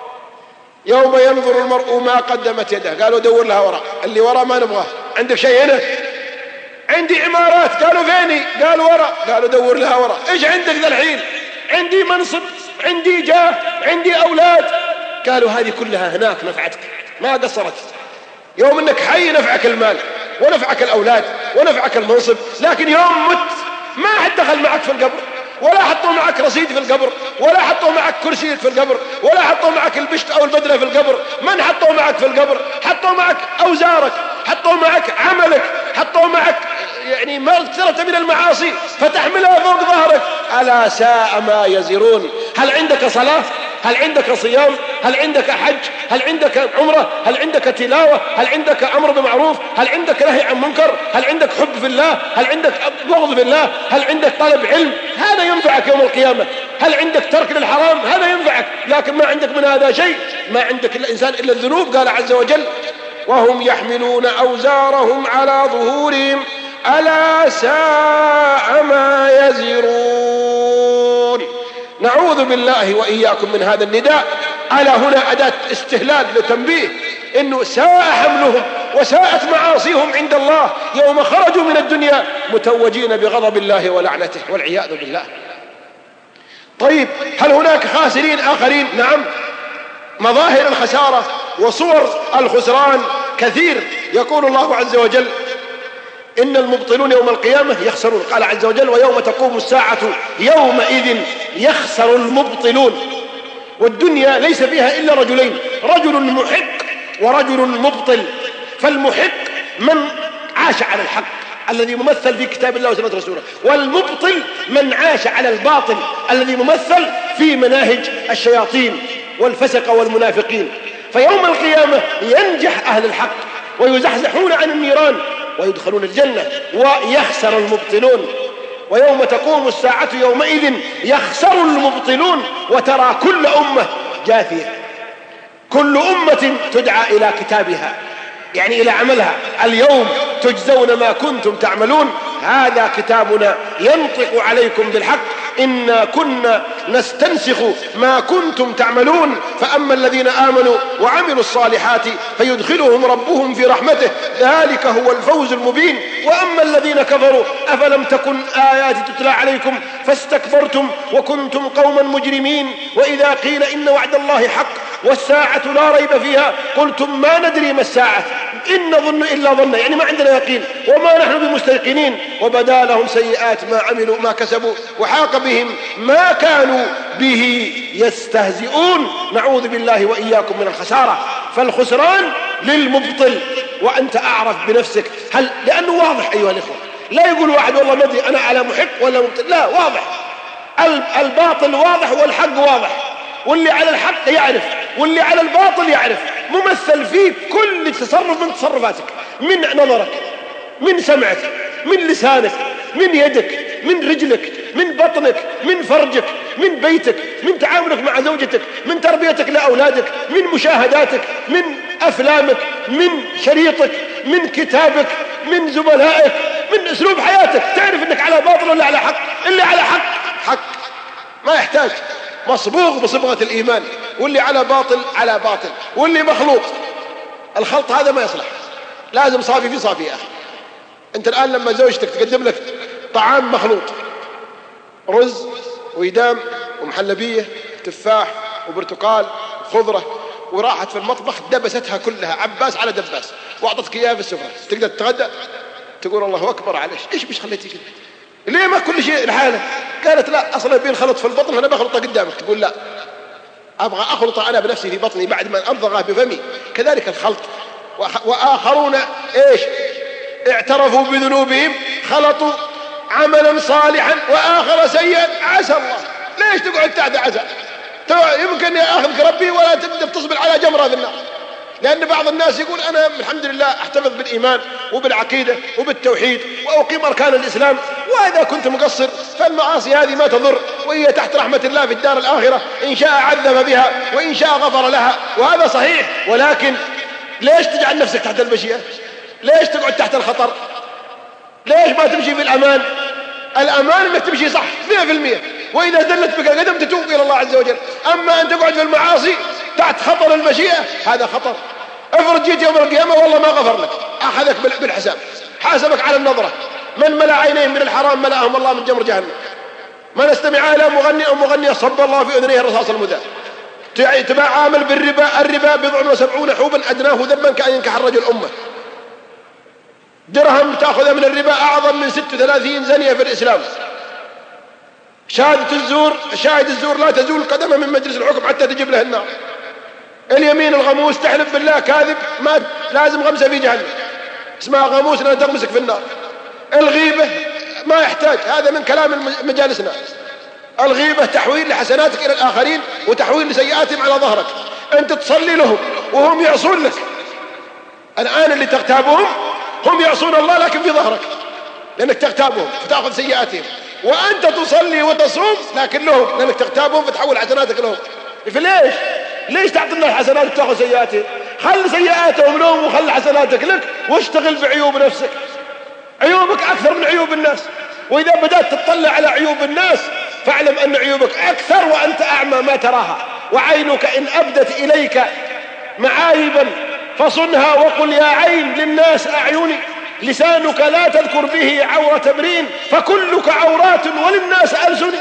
يوم ينظر المرء ما قدمت يده. قالوا دور لها وراء، اللي وراء ما نبغاه. عندك شيء هنا؟ عندي عمارات. قالوا فيني؟ قالوا وراء. قالوا دور لها وراء. ايش عندك ذا الحين؟ عندي منصب، عندي جاه، عندي أولاد. قالوا هذه كلها هناك نفعتك، ما قصرت. يوم انك حي نفعك المال ونفعك الأولاد ونفعك المنصب، لكن يوم مت ما حد دخل معك في القبر، ولا حطوا معك رصيد في القبر، ولا حطوا معك كرسي في القبر، ولا حطوا معك البشت أو البدلة في القبر. من حطوا معك في القبر؟ حطوا معك أوزارك، حطوا معك عملك، حطوا معك ما اغترت من المعاصي فتحملها فوق ظهرك. ألا ساء ما يزرون. هل عندك صلاة؟ هل عندك صيام؟ هل عندك حج؟ هل عندك عمرة؟ هل عندك تلاوة؟ هل عندك أمر بمعروف؟ هل عندك نهي عن منكر؟ هل عندك حب في الله؟ هل عندك بغض في الله؟ هل عندك طلب علم؟ هذا ينفعك يوم القيامة. هل عندك ترك للحرام؟ هذا ينفعك. لكن ما عندك من هذا شيء، ما عندك الإنسان إلا الذنوب. قال عز وجل: وهم يحملون أوزارهم على ظهورهم ألا ساء ما يزرون. نعوذ بالله وإياكم من هذا النداء. ألا هنا أداة استهلال لتنبيه إنه ساء حملهم وساءت معاصيهم عند الله يوم خرجوا من الدنيا متوجين بغضب الله ولعنته والعياذ بالله. طيب، هل هناك خاسرين آخرين؟ نعم، مظاهر الخسارة وصور الخسران كثير. يقول الله عز وجل: إن المبطلون يوم القيامة يخسرون. قال عز وجل: ويوم تقوم الساعة يومئذ يخسر المبطلون. والدنيا ليس فيها إلا رجلين: رجل محق ورجل مبطل. فالمحق من عاش على الحق الذي ممثل في كتاب الله وسنة رسوله، والمبطل من عاش على الباطل الذي ممثل في مناهج الشياطين والفسق والمنافقين. فيوم القيامة ينجح أهل الحق ويزحزحون عن النيران ويدخلون الجنة، ويخسر المبطلون. ويوم تقوم الساعة يومئذ يخسر المبطلون. وترى كل أمة جاثية، كل أمة تدعى إلى كتابها، يعني إلى عملها. اليوم تجزون ما كنتم تعملون، هذا كتابنا ينطق عليكم بالحق، إنا كنا نستنسخ ما كنتم تعملون. فأما الذين آمنوا وعملوا الصالحات فيدخلهم ربهم في رحمته، ذلك هو الفوز المبين. وأما الذين كفروا أفلم تكن آياتي تتلى عليكم فاستكبرتم وكنتم قوما مجرمين. وإذا قيل إن وعد الله حق والساعة لا ريب فيها قلتم ما ندري ما الساعة إن نظن إلا ظنا، يعني ما عندنا يقين وما نحن بمستيقنين. وبدا لهم سيئات ما عملوا ما كسبوا وحاق بهم ما كانوا به يستهزئون. نعوذ بالله وإياكم من الخسارة. فالخسران للمبطل، وأنت أعرف بنفسك. هل لأنه واضح أيها الإخوة، لا يقول واحد والله ما أدري أنا على محق ولا مبطل، لا، واضح. الباطل واضح والحق واضح، واللي على الحق يعرف واللي على الباطل يعرف. ممثل فيه كل تصرف من تصرفاتك، من نظرك، من سمعك، من لسانك، من يدك، من رجلك، من بطنك، من فرجك، من بيتك، من تعاملك مع زوجتك، من تربيتك لأولادك، من مشاهداتك، من أفلامك، من شريطك، من كتابك، من زملائك، من أسلوب حياتك. تعرف أنك على باطل ولا على حق. اللي على حق حق، ما يحتاج، مصبوغ بصبغة الإيمان. واللي على باطل على باطل. واللي مخلوط، الخلط هذا ما يصلح، لازم صافي في صافي. يا أخي، أنت الآن لما زوجتك تقدم لك طعام مخلوط، رز ويدام ومحلبية تفاح وبرتقال وخضرة، وراحت في المطبخ دبستها كلها عباس على دباس وأعطتك إياها في السفرة، تقدر تتغدى؟ تقول الله أكبر عليك، إيش خليتي كده؟ ليه ما كل شيء لحاله؟ قالت لا، أصلا بينخلط في البطن أنا بخلطه قدامك. تقول لا، أبغى أخلط أنا بنفسي في بطني بعد ما أمضغه بفمي. كذلك الخلط. وآخرون إيش؟ اعترفوا بذنوبهم خلطوا عملا صالحا وآخر سيئا عسى الله. ليش تقعد تحت عسى؟ يمكن يأخذك ربي ولا تقدر تصبر على جمرة في النار. لأن بعض الناس يقول أنا الحمد لله أحتفظ بالإيمان وبالعقيدة وبالتوحيد وأقيم أركان الإسلام، وإذا كنت مقصر فالمعاصي هذه ما تضر، وهي تحت رحمة الله في الدار الآخرة، إن شاء عذب بها وإن شاء غفر لها. وهذا صحيح، ولكن ليش تجعل نفسك تحت المشيئة؟ ليش تقعد تحت الخطر؟ ليش ما تمشي في الأمان؟ الأمان أنك تمشي صح 100%، وإذا دلت بك القدم تتوب إلى الله عز وجل. أما أن تقعد في المعاصي تحت خطر المشيئة، هذا خطر. افرض جيت يوم القيامة والله ما غفر لك، أخذك بالحساب، حاسبك على النظرة. من ملأ عينيه من الحرام ملأهم الله من جمر جهنم. من استمع إلى مغني أو مغنية صب الله في أذنيه الرصاص المذاب. تباعامل بالربا، الربا 70 حوبا أدناه ذنبا كأن ينكح الرجل أمه. درهم تأخذ من الربا أعظم من 36 زنية في الإسلام. شاهد الزور لا تزول قدمه من مجلس الحكم حتى تجيب له النار. اليمين الغموس تحلف بالله كاذب، ما لازم غمسة في جهنم، اسمها غموس لأن تغمسك في النار. الغيبة ما يحتاج، هذا من كلام مجالسنا. الغيبة تحويل لحسناتك إلى الآخرين وتحويل لسيئاتهم على ظهرك. أنت تصلي لهم وهم يعصون لك. الآن اللي تغتابهم هم يعصون الله لكن في ظهرك، لأنك تغتابهم فتأخذ سيئاتهم، وأنت تصلي وتصوم لكن لهم، لأنك تغتابهم فتحول حسناتك لهم. ليش تعطي الناس حسنات وتأخذ سيئاتهم؟ خل سيئاتهم لهم وخل حسناتك لك، واشتغل بعيوب نفسك. عيوبك أكثر من عيوب الناس، وإذا بدأت تطلع على عيوب الناس فاعلم أن عيوبك أكثر وأنت أعمى ما تراها. وعينك إن أبدت إليك معايبا فصنها وقل يا عين للناس أعيني. لسانك لا تذكر به عورة امرئ فكلك عورات وللناس ألسني.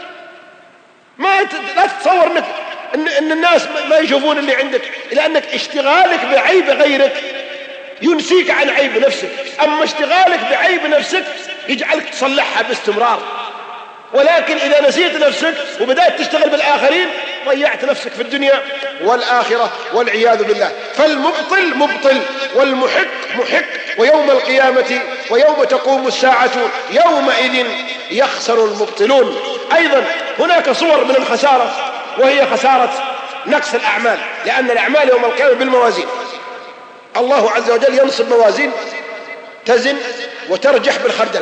لا تتصور إن الناس ما يشوفون اللي عندك، لأنك اشتغالك بعيب غيرك ينسيك عن عيب نفسك، أما اشتغالك بعيب نفسك يجعلك تصلحها باستمرار. ولكن إذا نسيت نفسك وبدأت تشتغل بالآخرين ضيعت نفسك في الدنيا والآخرة والعياذ بالله. فالمبطل مبطل والمحق محق، ويوم القيامة ويوم تقوم الساعة يومئذ يخسر المبطلون. أيضا هناك صور من الخسارة، وهي خسارة نقص الأعمال، لأن الأعمال يوم القيامة بالموازين. الله عز وجل ينصب موازين تزن وترجح بالخردلة.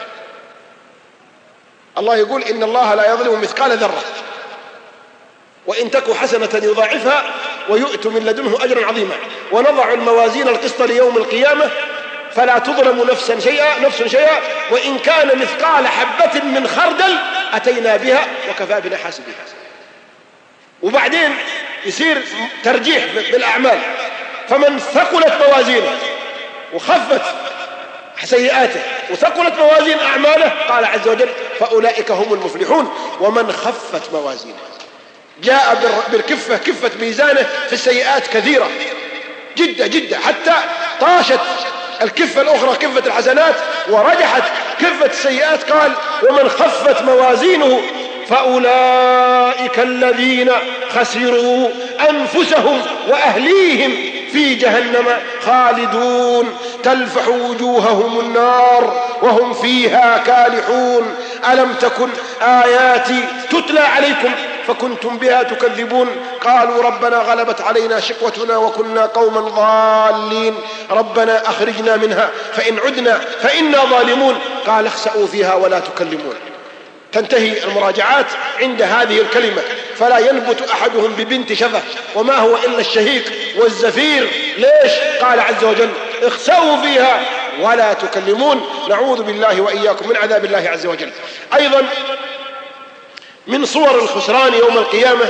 الله يقول إن الله لا يظلم مثقال ذرة وإن تك حسنة يضاعفها ويؤت من لدنه أجرا عظيما. ونضع الموازين القسط ليوم القيامة فلا تظلم نفس شيئا وإن كان مثقال حبة من خردل أتينا بها وكفى بنا حاسبين. وبعدين يصير ترجيح بالأعمال، فمن ثقلت موازينه وخفت سيئاته وثقلت موازين أعماله قال عز وجل فأولئك هم المفلحون. ومن خفت موازينه جاء بالكفة، كفة ميزانه في السيئات كثيرة جدا حتى طاشت الكفة الأخرى كفة الحسنات ورجحت كفة السيئات. قال ومن خفت موازينه فأولئك الذين خسروا أنفسهم وأهليهم في جهنم خالدون تلفح وجوههم النار وهم فيها كالحون. ألم تكن آياتي تتلى عليكم فكنتم بها تكذبون. قالوا ربنا غلبت علينا شقوتنا وكنا قوما ضالين ربنا أخرجنا منها فإن عدنا فإنا ظالمون. قال اخسئوا فيها ولا تكلمون. تنتهي المراجعات عند هذه الكلمة فلا ينبت أحدهم ببنت شفة وما هو إلا الشهيق والزفير. ليش؟ قال عز وجل اخسئوا فيها ولا تكلمون. نعوذ بالله وإياكم من عذاب الله عز وجل. أيضا من صور الخسران يوم القيامة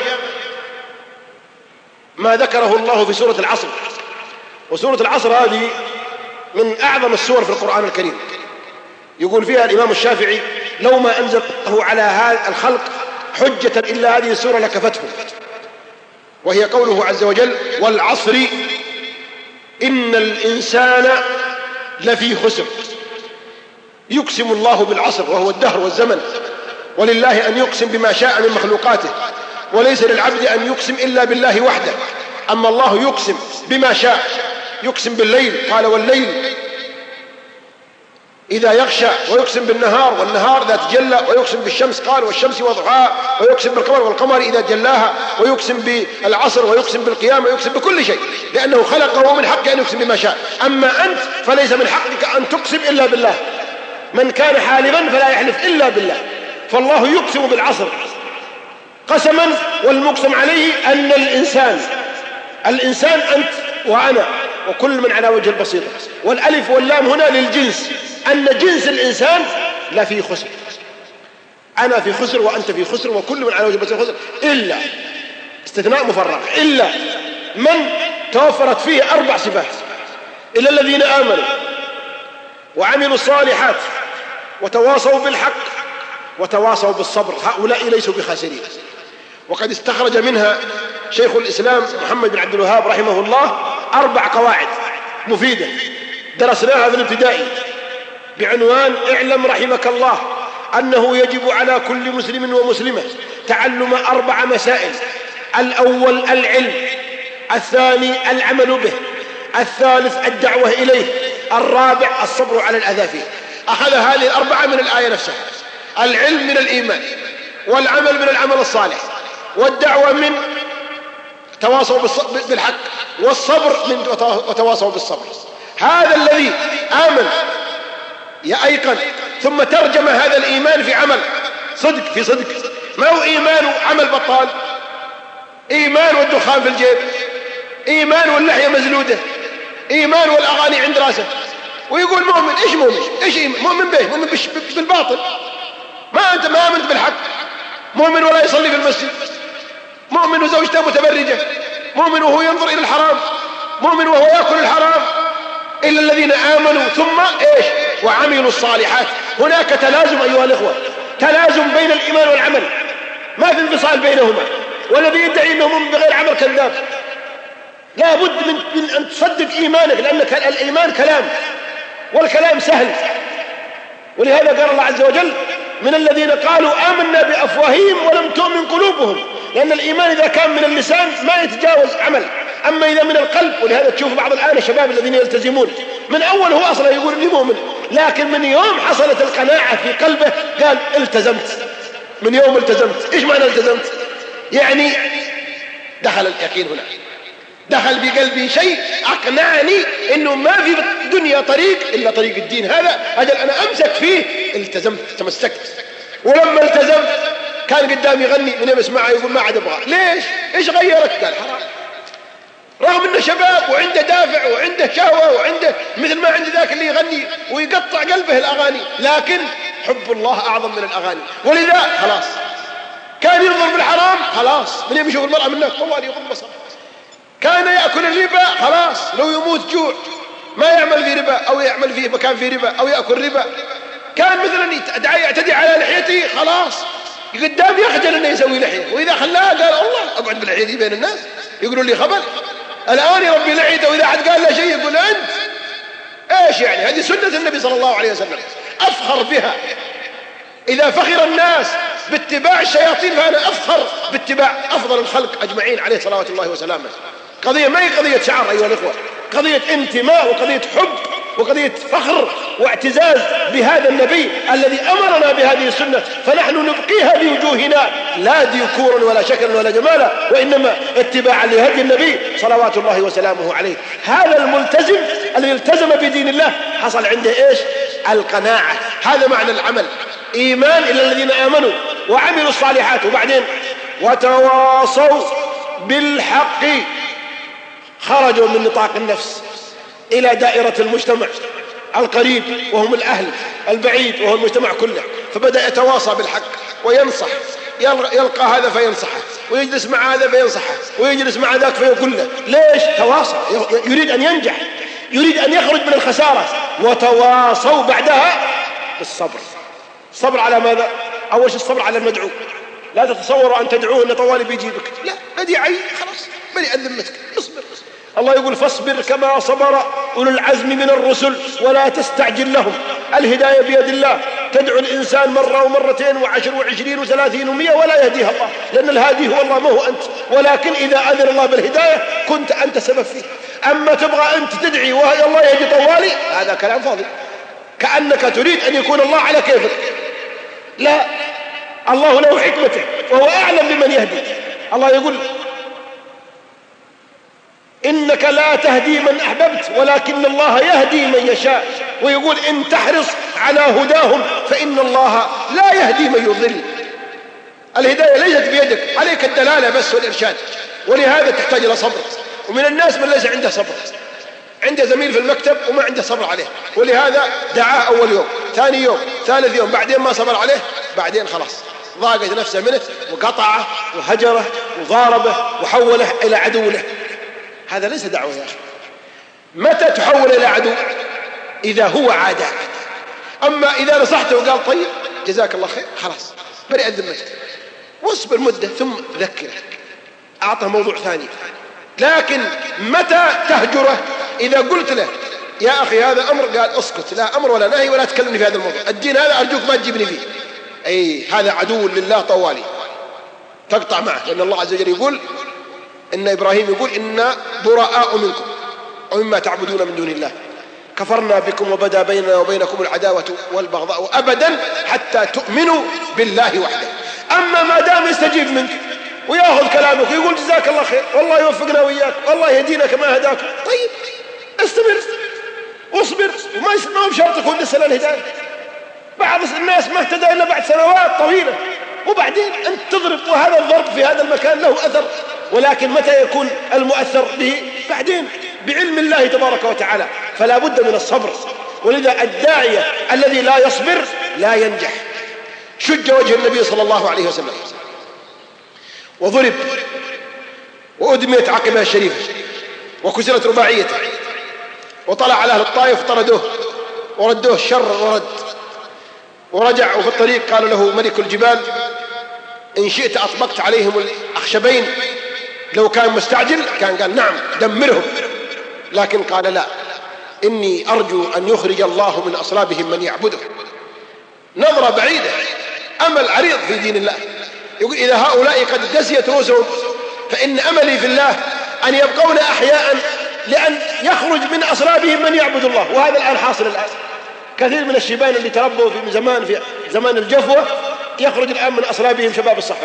ما ذكره الله في سورة العصر. وسورة العصر هذه من أعظم السور في القرآن الكريم. يقول فيها الإمام الشافعي لو ما أنزل الله على هذا الخلق حجة إلا هذه السورة لكفتهم. وهي قوله عز وجل والعصر إن الإنسان لفي خسر. يقسم الله بالعصر وهو الدهر والزمن، ولله أن يقسم بما شاء من مخلوقاته، وليس للعبد أن يقسم إلا بالله وحده. أما الله يقسم بما شاء، يقسم بالليل قال والليل إذا يغشى، ويقسم بالنهار والنهار إذا تجلى، ويقسم بالشمس قال والشمس وضحاها، ويقسم بالقمر والقمر إذا جلاها، ويقسم بالعصر، ويقسم بالقيامة، ويقسم بكل شيء لأنه خلقه ومن حقه أن يقسم بما شاء. أما أنت فليس من حقك أن تقسم إلا بالله. من كان حالفا فلا يحلف إلا بالله. فالله يقسم بالعصر قسما والمقسم عليه أن الإنسان أنت وأنا وكل من على وجه البسيطة. والألف واللام هنا للجنس، أن جنس الإنسان لا في خسر. أنا في خسر وأنت في خسر وكل من على وجه البسيطة خسر، إلا استثناء مفرغ، إلا من توفرت فيه 4 صفات: إلا الذين آمنوا وعملوا الصالحات وتواصوا بالحق وتواصوا بالصبر هؤلاء ليسوا بخاسرين. وقد استخرج منها شيخ الإسلام محمد بن عبد الوهاب رحمه الله 4 قواعد مفيدة درسناها في الابتدائي بعنوان اعلم رحمك الله أنه يجب على كل مسلم ومسلمة تعلم 4 مسائل: الأول العلم، الثاني العمل به، الثالث الدعوة إليه، الرابع الصبر على الأذى فيه. أخذ هذه 4 من الآية نفسها. العلم من الإيمان، والعمل من العمل الصالح، والدعوة من تواصوا بالحق، والصبر من وتواصوا بالصبر. هذا الذي آمن يأيقن، ثم ترجم هذا الإيمان في عمل صدق، في صدق. ما هو إيمان وعمل بطال، إيمان والدخان في الجيب، إيمان واللحية مزلودة، إيمان والأغاني عند راسه، ويقول مؤمن. إيش مؤمن؟ إيش مؤمن به؟ مؤمن بالباطل. ما أنت ما آمنت بالحق. مؤمن ولا يصلي في المسجد، مؤمن وزوجته متبرجة، مؤمن وهو ينظر إلى الحرام، مؤمن وهو يأكل الحرام. إلا الذين آمنوا ثم إيش؟ وعملوا الصالحات. هناك تلازم أيها الإخوة، تلازم بين الإيمان والعمل، ما في انفصال بينهما. والذي يدعي أنه مؤمن بغير عمل كذاب. لا بد من أن تصدق إيمانك، لأن الإيمان كلام، والكلام سهل. ولهذا قال الله عز وجل: من الذين قالوا آمنا بأفواههم ولم تؤمن قلوبهم. لأن الإيمان إذا كان من اللسان ما يتجاوز عمل، أما إذا من القلب. ولهذا تشوف بعض الآن الشباب الذين يلتزمون من أول هو أصلا يقول إني مؤمن، لكن من يوم حصلت القناعة في قلبه قال التزمت. من يوم التزمت. إيش معنى التزمت؟ يعني دخل اليقين هنا، دخل بقلبي شيء أقنعني إنه ما في الدنيا طريق إلا طريق الدين هذا، أجل أنا أمسك فيه. التزمت، تمسكت. ولما التزمت كان قدامي يغني، من يوم يسمعه يقول ما عاد أبغى. ليش؟ إيش غيرك؟ قال حرام. رغم إنه شباب وعنده دافع وعنده شهوة وعنده مثل ما عند ذاك اللي يغني ويقطع قلبه الأغاني، لكن حب الله أعظم من الأغاني. ولذا خلاص كان ينظر بالحرام، خلاص من يوم يشوف المرأة منك طوال يغض بصره. كان يأكل الربا، خلاص لو يموت جوع ما يعمل في ربا أو يعمل في مكان في ربا أو يأكل ربا. كان مثلا يعتدي على لحيته، خلاص قدام يخجل أنه يسوي لحية، وإذا خلاها قال الله أقعد باللحية دي بين الناس يقولوا لي خبر. الآن يربي لحيته، وإذا حد قال له شيء يقول أنت إيش يعني؟ هذه سنة النبي صلى الله عليه وسلم أفخر بها. إذا فخر الناس باتباع الشياطين فأنا أفخر باتباع أفضل الخلق أجمعين عليه صلاة الله وسلامه. قضية ما هي قضية شعار أيها الإخوة، قضية انتماء وقضية حب وقضية فخر واعتزاز بهذا النبي الذي أمرنا بهذه السنة، فنحن نبقيها بوجوهنا لا ديكورا ولا شكلا ولا جمالا، وإنما اتباعا لهدي النبي صلوات الله وسلامه عليه. هذا الملتزم الذي التزم بدين الله حصل عنده إيش؟ القناعة. هذا معنى العمل، إيمان إلى الذين آمنوا وعملوا الصالحات. وبعدين وتواصوا بالحق، خرجوا من نطاق النفس إلى دائرة المجتمع القريب وهم الأهل، البعيد وهو المجتمع كله، فبدأ يتواصى بالحق وينصح. يلقى هذا فينصحه، ويجلس مع هذا فينصحه، ويجلس مع ذاك فيقول له. ليش؟ تواصى، يريد أن ينجح، يريد أن يخرج من الخسارة. وتواصوا بعدها بالصبر. الصبر على ماذا؟ أول شيء الصبر على المدعو. لا تتصوروا أن تدعوه أن طوالي بيجيبك، لا، بدي عي خلاص بدي أن ذمتك، اصبر. الله يقول فاصبر كما صبر أولو العزم من الرسل ولا تستعجل لهم. الهداية بيد الله، تدعو الإنسان مرة ومرتين و10 و20 و30 و100 ولا يهديها الله، لأن الهادي هو الله ما هو أنت. ولكن إذا أذن الله بالهداية كنت أنت سبب فيه. أما تبغى أنت تدعي وهي الله يهدي طوالي، هذا كلام فاضي، كأنك تريد أن يكون الله على كيفك. لا، الله له حكمته وهو أعلم بمن يهدي. الله يقول إنك لا تهدي من أحببت ولكن الله يهدي من يشاء. ويقول إن تحرص على هداهم فإن الله لا يهدي من يضل. الهداية ليست بيدك، عليك الدلالة بس والإرشاد. ولهذا تحتاج إلى صبر. ومن الناس من ليس عنده صبر، عنده زميل في المكتب وما عنده صبر عليه، ولهذا دعاه أول يوم، ثاني يوم، ثالث يوم، بعدين ما صبر عليه، بعدين خلاص ضاقت نفسه منه وقطعه وهجره وضاربه وحوله إلى عدو له. هذا ليس دعوة يا أخي. متى تحول إلى عدو؟ إذا هو عاداك. أما إذا نصحته وقال طيب جزاك الله خير، خلاص برئ ذمتك، واصبر مدة ثم ذكره، أعطه موضوع ثاني. لكن متى تهجره؟ إذا قلت له يا أخي هذا أمر، قال اسكت، لا أمر ولا نهي ولا تكلمني في هذا الموضوع، الدين هذا أرجوك ما تجيبني فيه. أي هذا عدو لله طوالي، تقطع معه. لأن الله عز وجل يقول إن إبراهيم يقول إنا براء منكم ومما تعبدون من دون الله كفرنا بكم وبدا بيننا وبينكم العداوة والبغضاء أبدا حتى تؤمنوا بالله وحده. أما ما دام يستجيب منك ويأخذ كلامك ويقول جزاك الله خير والله يوفقنا وياك والله يهدينا كما هداك، طيب استمر واصبر، ما هو بشرط يكون لسه الهداية. بعض الناس ما اهتدى إلا بعد سنوات طويلة، وبعدين أنت تضرب، وهذا الضرب في هذا المكان له أثر، ولكن متى يكون المؤثر به؟ بعدين بعلم الله تبارك وتعالى. فلا بد من الصبر، ولذا الداعية الذي لا يصبر لا ينجح. شج وجه النبي صلى الله عليه وسلم وضرب وأدميت عقبها الشريفة وكسرت رباعيته، وطلع على أهل الطائف طردوه وردوه الشر ورجع، وفي الطريق قال له ملك الجبال إن شئت أطبقت عليهم الأخشبين. لو كان مستعجل كان قال نعم دمرهم، لكن قال لا، إني أرجو أن يخرج الله من أصلابهم من يعبده. نظرة بعيدة، أمل عريض في دين الله. يقول إذا هؤلاء قد دسيت رؤوسهم فإن أملي في الله أن يبقون أحياء، لأن يخرج من أصلابهم من يعبد الله. وهذا الآن حاصل الآن. كثير من الشيبان اللي تربوا في زمان الجفوة يخرج الآن من أصلابهم شباب الصحوة.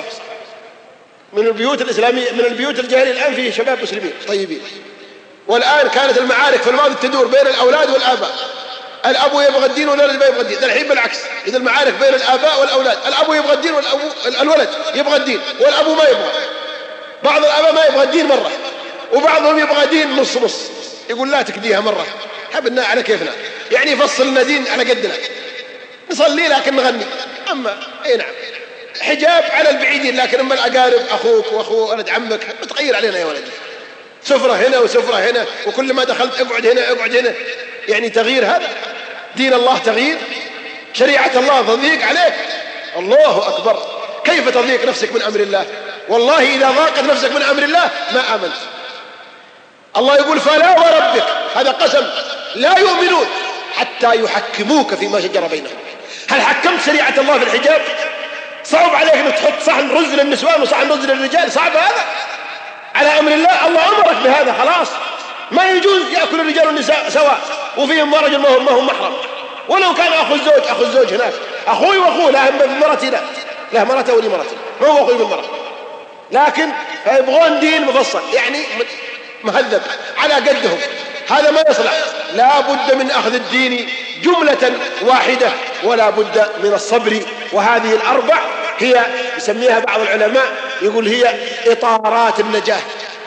من البيوت الإسلامية، من البيوت الجاهلية الآن فيه شباب مسلمين طيبين. والآن كانت المعارك في الماضي تدور بين الأولاد والآباء، الأب يبغى الدين والولد ما يبغى الدين. الحين بالعكس، إذا المعارك بين الآباء والأولاد، الأب يبغى الدين والولد يبغى الدين، والأب ما يبغى. بعض الآباء ما يبغى الدين مرة، وبعضهم يبغى دين نص نص، يقول لا تكديها مرة، حبنا على كيفنا، يعني يفصل لنا دين على قدنا، نصلي لكن نغني. أما أي نعم حجاب على البعيدين، لكن أما الأقارب أخوك وأخو ولد عمك بتغير علينا يا ولدي، سفرة هنا وسفرة هنا، وكل ما دخلت اقعد هنا اقعد هنا، يعني تغيير. هذا دين الله تغيير، شريعة الله تضيق عليك. الله أكبر، كيف تضيق نفسك من أمر الله؟ والله إذا ضاقت نفسك من أمر الله ما آمنت. الله يقول فلا وربك، هذا قسم، لا يؤمنون حتى يحكموك فيما شجر بينهم. هل حكمت شريعة الله في الحجاب؟ صعب عليك أن تحط صحن رز للنسوان وصحن رز للرجال؟ صعب هذا على أمر الله. الله أمرك بهذا، خلاص ما يجوز يأكل الرجال والنساء سواء، وفيهم رجل ما هم محرم، ولو كان أخو الزوج هناك، أخوي وأخوه، لا مرتي، لا مرته ولي مرتي، ما هو أخوي بالمرة، لكن يبغون دين مفصل يعني مهذب على قدهم. هذا ما يصلح. لا بد من أخذ الدين جملة واحدة، ولا بد من الصبر. وهذه الأربع هي يسميها بعض العلماء يقول هي إطارات النجاة،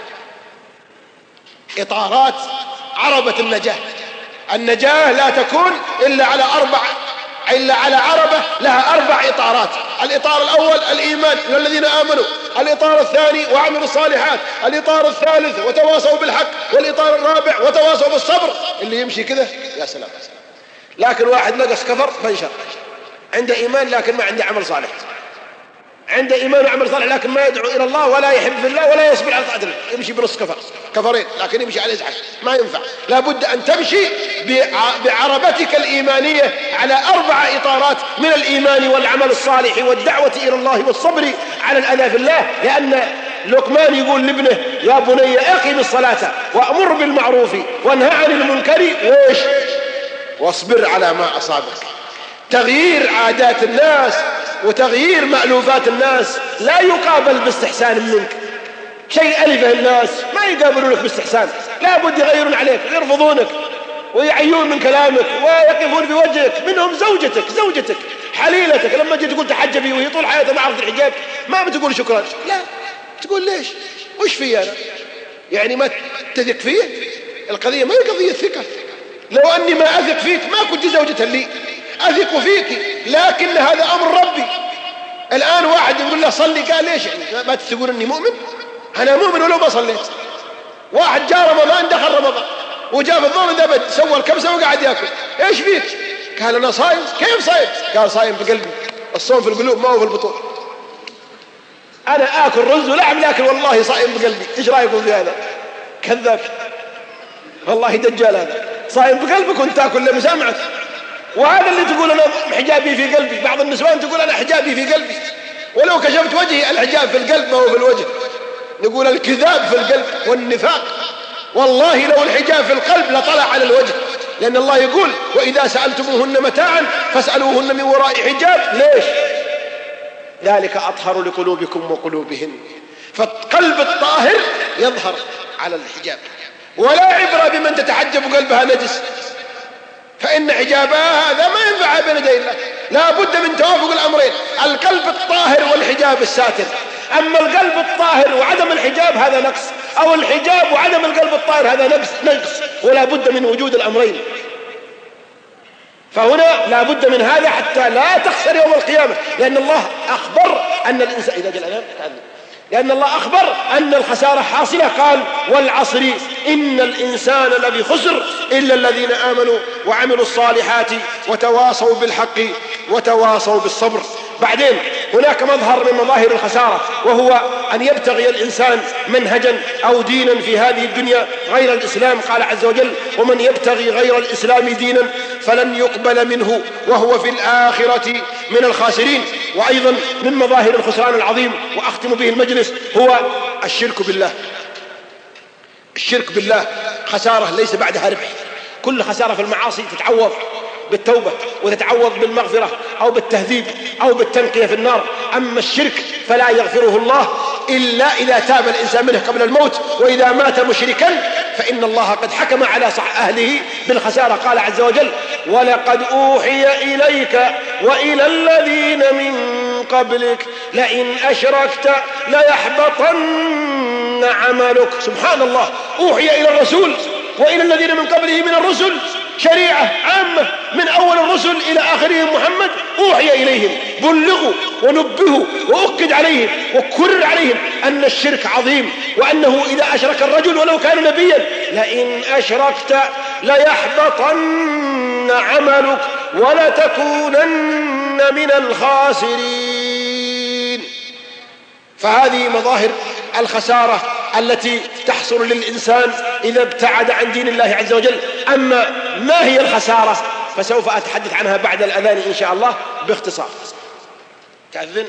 إطارات عربة النجاة. النجاة لا تكون إلا على عربة لها 4 إطارات. الإطار الأول الإيمان للذين آمنوا، الإطار الثاني وعملوا الصالحات، الإطار الثالث وتواصوا بالحق، والإطار الرابع وتواصوا بالصبر. اللي يمشي كذا يا سلام. لكن واحد نقص كفر فانشر، عنده إيمان لكن ما عنده عمل صالح، عنده إيمان وعمل صالح لكن ما يدعو إلى الله ولا يحب في الله ولا يصبر على طاعة الله، يمشي بنص كفرين، لكن يمشي على إزعاج، ما ينفع. لا بد أن تمشي بعربتك الإيمانية على 4 إطارات من الإيمان والعمل الصالح والدعوة إلى الله والصبر على الأذى في الله. لأن لقمان يقول لابنه يا بني أقم الصلاة وأمر بالمعروف وانهى عن المنكر واصبر على ما أصابك. تغيير عادات الناس وتغيير مألوفات الناس لا يقابل باستحسان منك. شيء ألفه الناس ما يقابلونك باستحسان، لا بد يغيرون عليك ويرفضونك ويعيون من كلامك ويقفون بوجهك. منهم زوجتك حليلتك، لما جيت تقول تحجبي وهي طول حياتها ما عرفت الحجاب ما بتقول شكرا، لا تقول ليش وش في أنا يعني ما تثق فيه. القضية ما هي قضية ثقة. لو أني ما أثق فيك ما كنت زوجة لي، أثق فيك، لكن هذا أمر ربي. الآن واحد يقول له صلي، قال ليش يعني ما تقول أني مؤمن؟ أنا مؤمن ولو ما صليت. واحد جاء رمضان دخل رمضان وجاء في الظهر ذبت سوى الكبسة وقعد يأكل، إيش فيك؟ قال أنا صايم. كيف صايم؟ قال صايم في قلبي. الصوم في القلوب ما هو في البطون. أنا آكل رز ولحم لكن والله صايم بقلبي. إيش رأيكم في هذا؟ كذاب والله، دجال هذا. صايم بقلبك وانت تاكل لما سمعت. وهذا اللي تقول أنا حجابي في قلبي. بعض النسوان تقول أنا حجابي في قلبي، ولو كشفت وجهي الحجاب في القلب ما هو في الوجه. نقول الكذاب في القلب والنفاق. والله لو الحجاب في القلب لطلع على الوجه، لأن الله يقول وإذا سألتموهن متاعا فاسألوهن من وراء حجاب. ليش؟ ذلك أطهر لقلوبكم وقلوبهن. فالقلب الطاهر يظهر على الحجاب. ولا عبرة بمن تتحجب قلبها نجس، فإن حجابها هذا ما ينفع بين يدي الله. لا بد من توافق الأمرين، القلب الطاهر والحجاب الساتر. أما القلب الطاهر وعدم الحجاب هذا نقص، أو الحجاب وعدم القلب الطاهر هذا نقص، ولا بد من وجود الأمرين. فهنا لا بد من هذا حتى لا تخسر يوم القيامة، لأن الله أخبر أن الإنسان إذا جاء الأذان، لأن الله أخبر أن الخسارة حاصلة، قال والعصر إن الإنسان لفي خسر إلا الذين آمنوا وعملوا الصالحات وتواصوا بالحق وتواصوا بالصبر. بعدين هناك مظهر من مظاهر الخسارة، وهو أن يبتغي الإنسان منهجا أو دينا في هذه الدنيا غير الإسلام. قال عز وجل ومن يبتغي غير الإسلام دينا فلن يقبل منه وهو في الآخرة من الخاسرين. وأيضا من مظاهر الخسران العظيم وأختم به المجلس هو الشرك بالله. الشرك بالله خسارة ليس بعدها ربح. كل خسارة في المعاصي تتعوض بالتوبة وتتعوض بالمغفرة أو بالتهذيب أو بالتنقية في النار. أما الشرك فلا يغفره الله إلا إذا تاب الإنسان منه قبل الموت، وإذا مات مشركا فإن الله قد حكم على أهله بالخسارة. قال عز وجل ولقد أوحي إليك وإلى الذين من قبلك لئن أشركت ليحبطن عملك. سبحان الله، أوحي إلى الرسول وإلى الذين من قبله من الرسل شريعة عامة من أول الرسل إلى آخرهم محمد، أوحي إليهم، بلغوا ونبهوا وأكد عليهم وكرر عليهم أن الشرك عظيم، وأنه إذا أشرك الرجل ولو كان نبيا لئن أشركت ليحبطن عملك ولتكونن من الخاسرين. فهذه مظاهر الخسارة التي تحصل للإنسان إذا ابتعد عن دين الله عز وجل. أما ما هي الخسارة فسوف أتحدث عنها بعد الأذان إن شاء الله باختصار. تأذن؟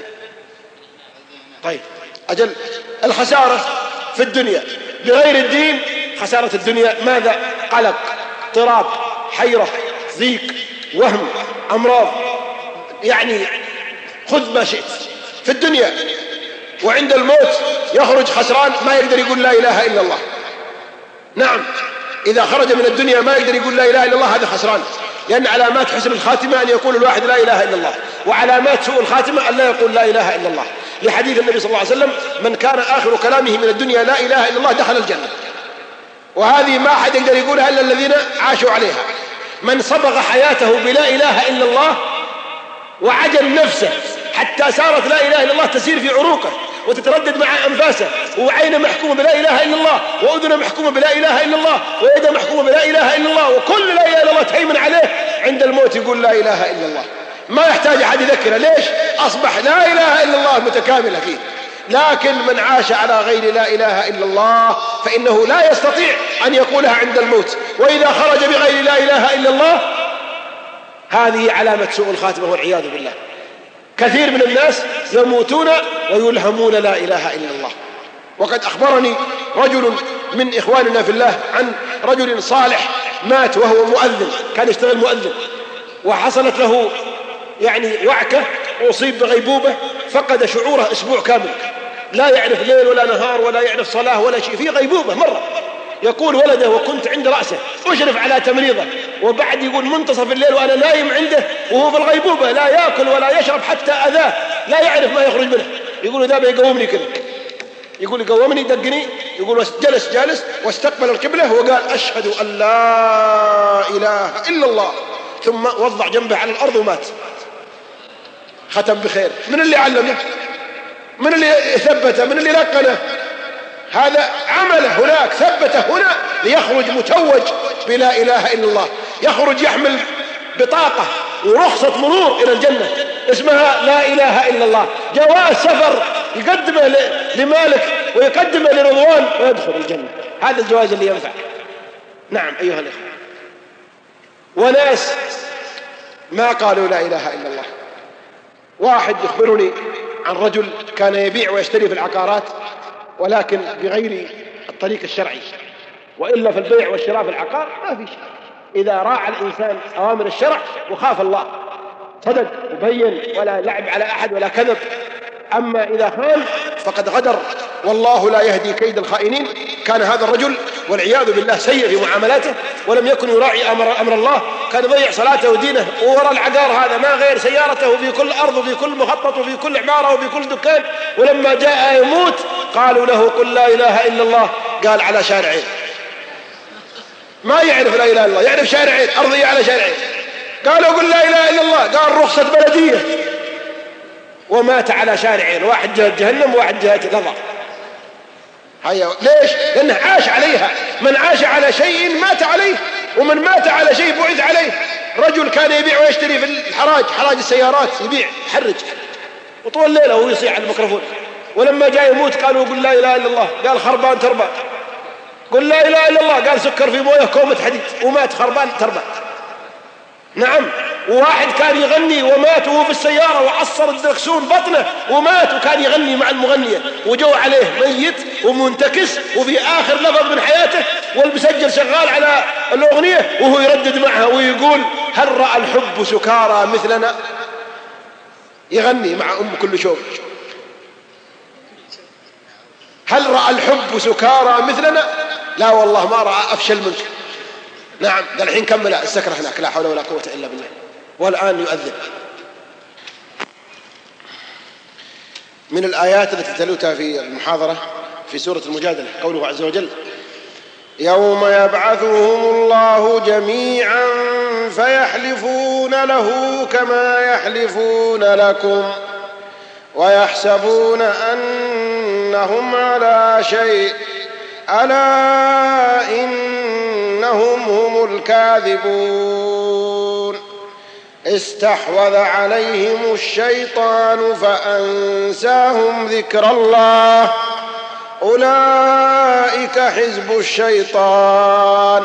طيب أجل. الخسارة في الدنيا بغير الدين، خسارة الدنيا ماذا؟ قلق، اضطراب، حيرة، ضيق، وهم، أمراض، يعني خذ ما شئت في الدنيا. وعند الموت يخرج خسران ما يقدر يقول لا إله إلا الله. نعم، إذا خرج من الدنيا ما يقدر يقول لا إله إلا الله هذا خسران، لأن علامات حسن الخاتمة أن يقول الواحد لا إله إلا الله، وعلامات سوء الخاتمة أن لا يقول لا إله إلا الله، لحديث النبي صلى الله عليه وسلم من كان آخر كلامه من الدنيا لا إله إلا الله دخل الجنة. وهذه ما أحد يقدر يقولها إلا الذين عاشوا عليها. من صبغ حياته بلا إله إلا الله وعجل نفسه حتى صارت لا إله إلا الله تسير في عروقه وتتردد مع أنفاسه، وعين محكومة بلا إله إلا الله، وأذن محكومة بلا إله إلا الله، ويد محكومة بلا إله إلا الله، وكل لا إله إلا الله تهيمن عليه، عند الموت يقول لا إله إلا الله. ما يحتاج أحد يذكره، ليش؟ أصبح لا إله إلا الله متكاملة فيه. لكن من عاش على غير لا إله إلا الله فإنه لا يستطيع أن يقولها عند الموت، وإذا خرج بغير لا إله إلا الله هذه علامة سوء الخاتمة والعياذ بالله. كثير من الناس يموتون ويلهمون لا إله إلا الله. وقد أخبرني رجل من إخواننا في الله عن رجل صالح مات وهو مؤذن، كان يشتغل مؤذن، وحصلت له يعني وعكة وأصيب بغيبوبة، فقد شعوره أسبوع كامل، لا يعرف ليل ولا نهار ولا يعرف صلاة ولا شيء، في غيبوبة مرة. يقول ولده وكنت عند رأسه أشرف على تمريضه، وبعد يقول منتصف الليل وأنا نايم عنده وهو في الغيبوبة، لا يأكل ولا يشرب حتى أذاه، لا يعرف ما يخرج منه. يقول ذا بيقومني كذا، يقول يقومني دقني، يقول جالس واستقبل القبلة وقال أشهد أن لا إله إلا الله، ثم وضع جنبه على الأرض ومات. ختم بخير. من اللي علمه؟ من اللي ثبته؟ من اللي لقنه؟ هذا عمله هناك، ثبته هنا ليخرج متوج بلا إله إلا الله، يخرج يحمل بطاقة ورخصة مرور إلى الجنة اسمها لا إله إلا الله، جواز سفر يقدمه لمالك ويقدمه لرضوان ويدخل الجنة. هذا الجواز اللي ينفع. نعم أيها الإخوة، وناس ما قالوا لا إله إلا الله. واحد يخبرني عن رجل كان يبيع ويشتري في العقارات، ولكن بغير الطريق الشرعي، وإلا في البيع والشراء في العقار ما في شيء إذا راعى الإنسان أوامر الشرع وخاف الله، صدق وبين ولا لعب على أحد ولا كذب، أما إذا خان فقد غدر، والله لا يهدي كيد الخائنين. كان هذا الرجل والعياذ بالله سيء في معاملاته، ولم يكن يراعي أمر الله، كان يضيع صلاته ودينه ووراء العقار هذا ما غير سيارته في كل أرض وفي كل مخطط وفي كل عمارة وفي كل دكان. ولما جاء يموت قالوا له قل لا إله إلا الله، قال على شارعين. ما يعرف لا إله إلا الله، يعرف شارعين أرضية على شارعين. قالوا قل لا إله إلا الله، قال رخصة بلدية، ومات على شارعين، واحد جهة جهنم وواحد جهة لظى. هيا ليش؟ لأنه عاش عليها. من عاش على شيء مات عليه، ومن مات على شيء بعث عليه. رجل كان يبيع ويشتري في الحراج، حراج السيارات، يبيع يحرج وطول الليلة وهو يصيح على الميكروفون. ولما جاء يموت قالوا قل لا إله إلا الله، قال خربان تربان. قل لا إله إلا الله، قال سكر في مويه كومة حديد، ومات خربان تربان. نعم. وواحد كان يغني ومات وهو في السيارة وعصر الدركسون بطنه ومات، وكان يغني مع المغنية وجو عليه ميت ومنتكس وفي آخر لفظ من حياته، والمسجل شغال على الأغنية وهو يردد معها ويقول هل رأى الحب سكارى مثلنا. يغني مع أم كل شوق هل رأى الحب سكارى مثلنا. لا والله ما رأى أفشل منك. نعم. قال الحين كمل السكرة هناك، لا حول ولا قوة إلا بالله، والآن يؤذن. من الآيات التي تلوتها في المحاضرة في سورة المجادلة قوله عز وجل يوم يبعثهم الله جميعا فيحلفون له كما يحلفون لكم ويحسبون أنهم على شيء ألا إنهم هم الكاذبون. استحوذ عليهم الشيطان فأنساهم ذكر الله أولئك حزب الشيطان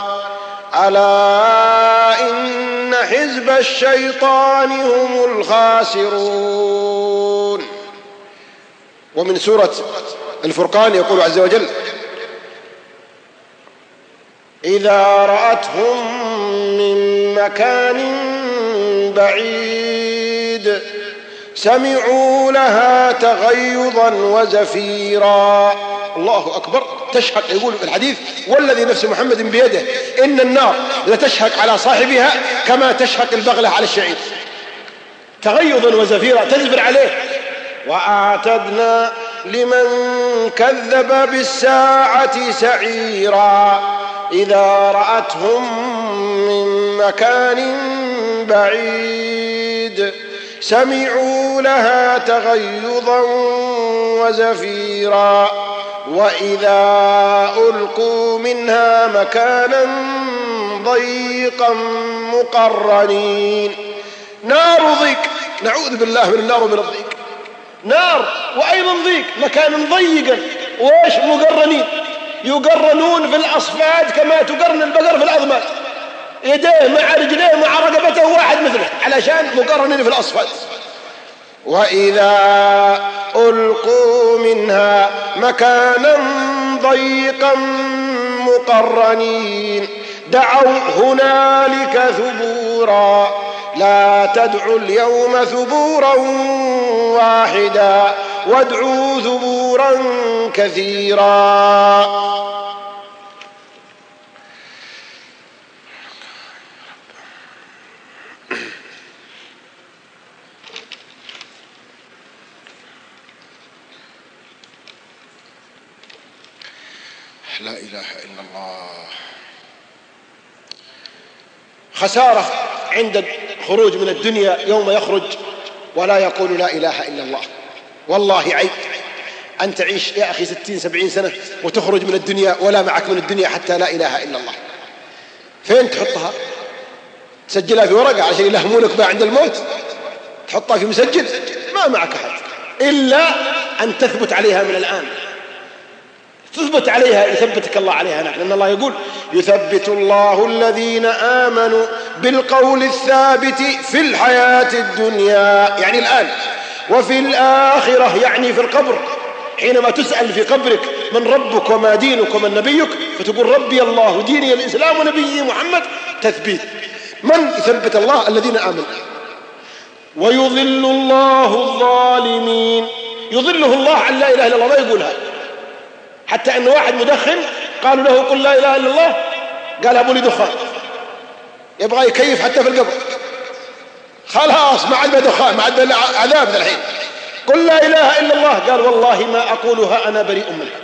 ألا إن حزب الشيطان هم الخاسرون. ومن سورة الفرقان يقول عز وجل إذا رأتهم من مكان بعيد سمعوا لها تغيظا وزفيرا. الله أكبر. تشهق، يقول في الحديث والذي نفس محمد بيده إن النار لتشهق على صاحبها كما تشهق البغلة على الشعير. تغيظا وزفيرا، تزفر عليه. وأعتدنا لمن كذب بالساعة سعيرا إذا رأتهم من مكان بعيد سمعوا لها تغيظا وزفيرا وإذا ألقوا منها مكانا ضيقا مقرنين. نار ضيق، نعوذ بالله من النار ومن الضيق. نار وأيضا ضيق، مكان ضيقا، وإيش مقرنين، يقرنون في الأصفاد كما تقرن البقر في الأضماد، يديه مع رجليه مع رقبته واحد مثله، علشان مقرنين في الأصفاد. وإذا ألقوا منها مكانا ضيقا مقرنين دعوا هنالك ثبورا لا تدعوا اليوم ثبورا واحدا وادعوا ثبورا كثيرا. لا إله إلا الله. خسارة عند الخروج من الدنيا يوم يخرج ولا يقول لا إله إلا الله. والله عيب أن تعيش يا أخي 60-70 سنة وتخرج من الدنيا ولا معك من الدنيا حتى لا إله إلا الله. فين تحطها؟ تسجلها في ورقة عشان يلهمونك بها عند الموت؟ تحطها في مسجل؟ ما معك أحد إلا أن تثبت عليها من الآن. تثبت عليها، يثبتك الله عليها. لأن الله يقول يثبت الله الذين آمنوا بالقول الثابت في الحياة الدنيا، يعني الآن، وفي الآخرة، يعني في القبر. حينما تسأل في قبرك من ربك وما دينك ومن نبيك، فتقول ربي الله وديني الإسلام ونبيي محمد. تثبيت. من يثبت الله؟ الذين آمنوا. ويضل الله الظالمين، يظله الله عن لا إله إلا الله، ما يقولها. حتى أن واحد مدخن قالوا له قل لا إله إلا الله، قال هبوا لي دخان، يبغى يكيف حتى في القبر. خلاص ما عندنا دخان، ما عندنا عذاب الحين. قل لا إله إلا الله، قال والله ما أقولها أنا بريء منها.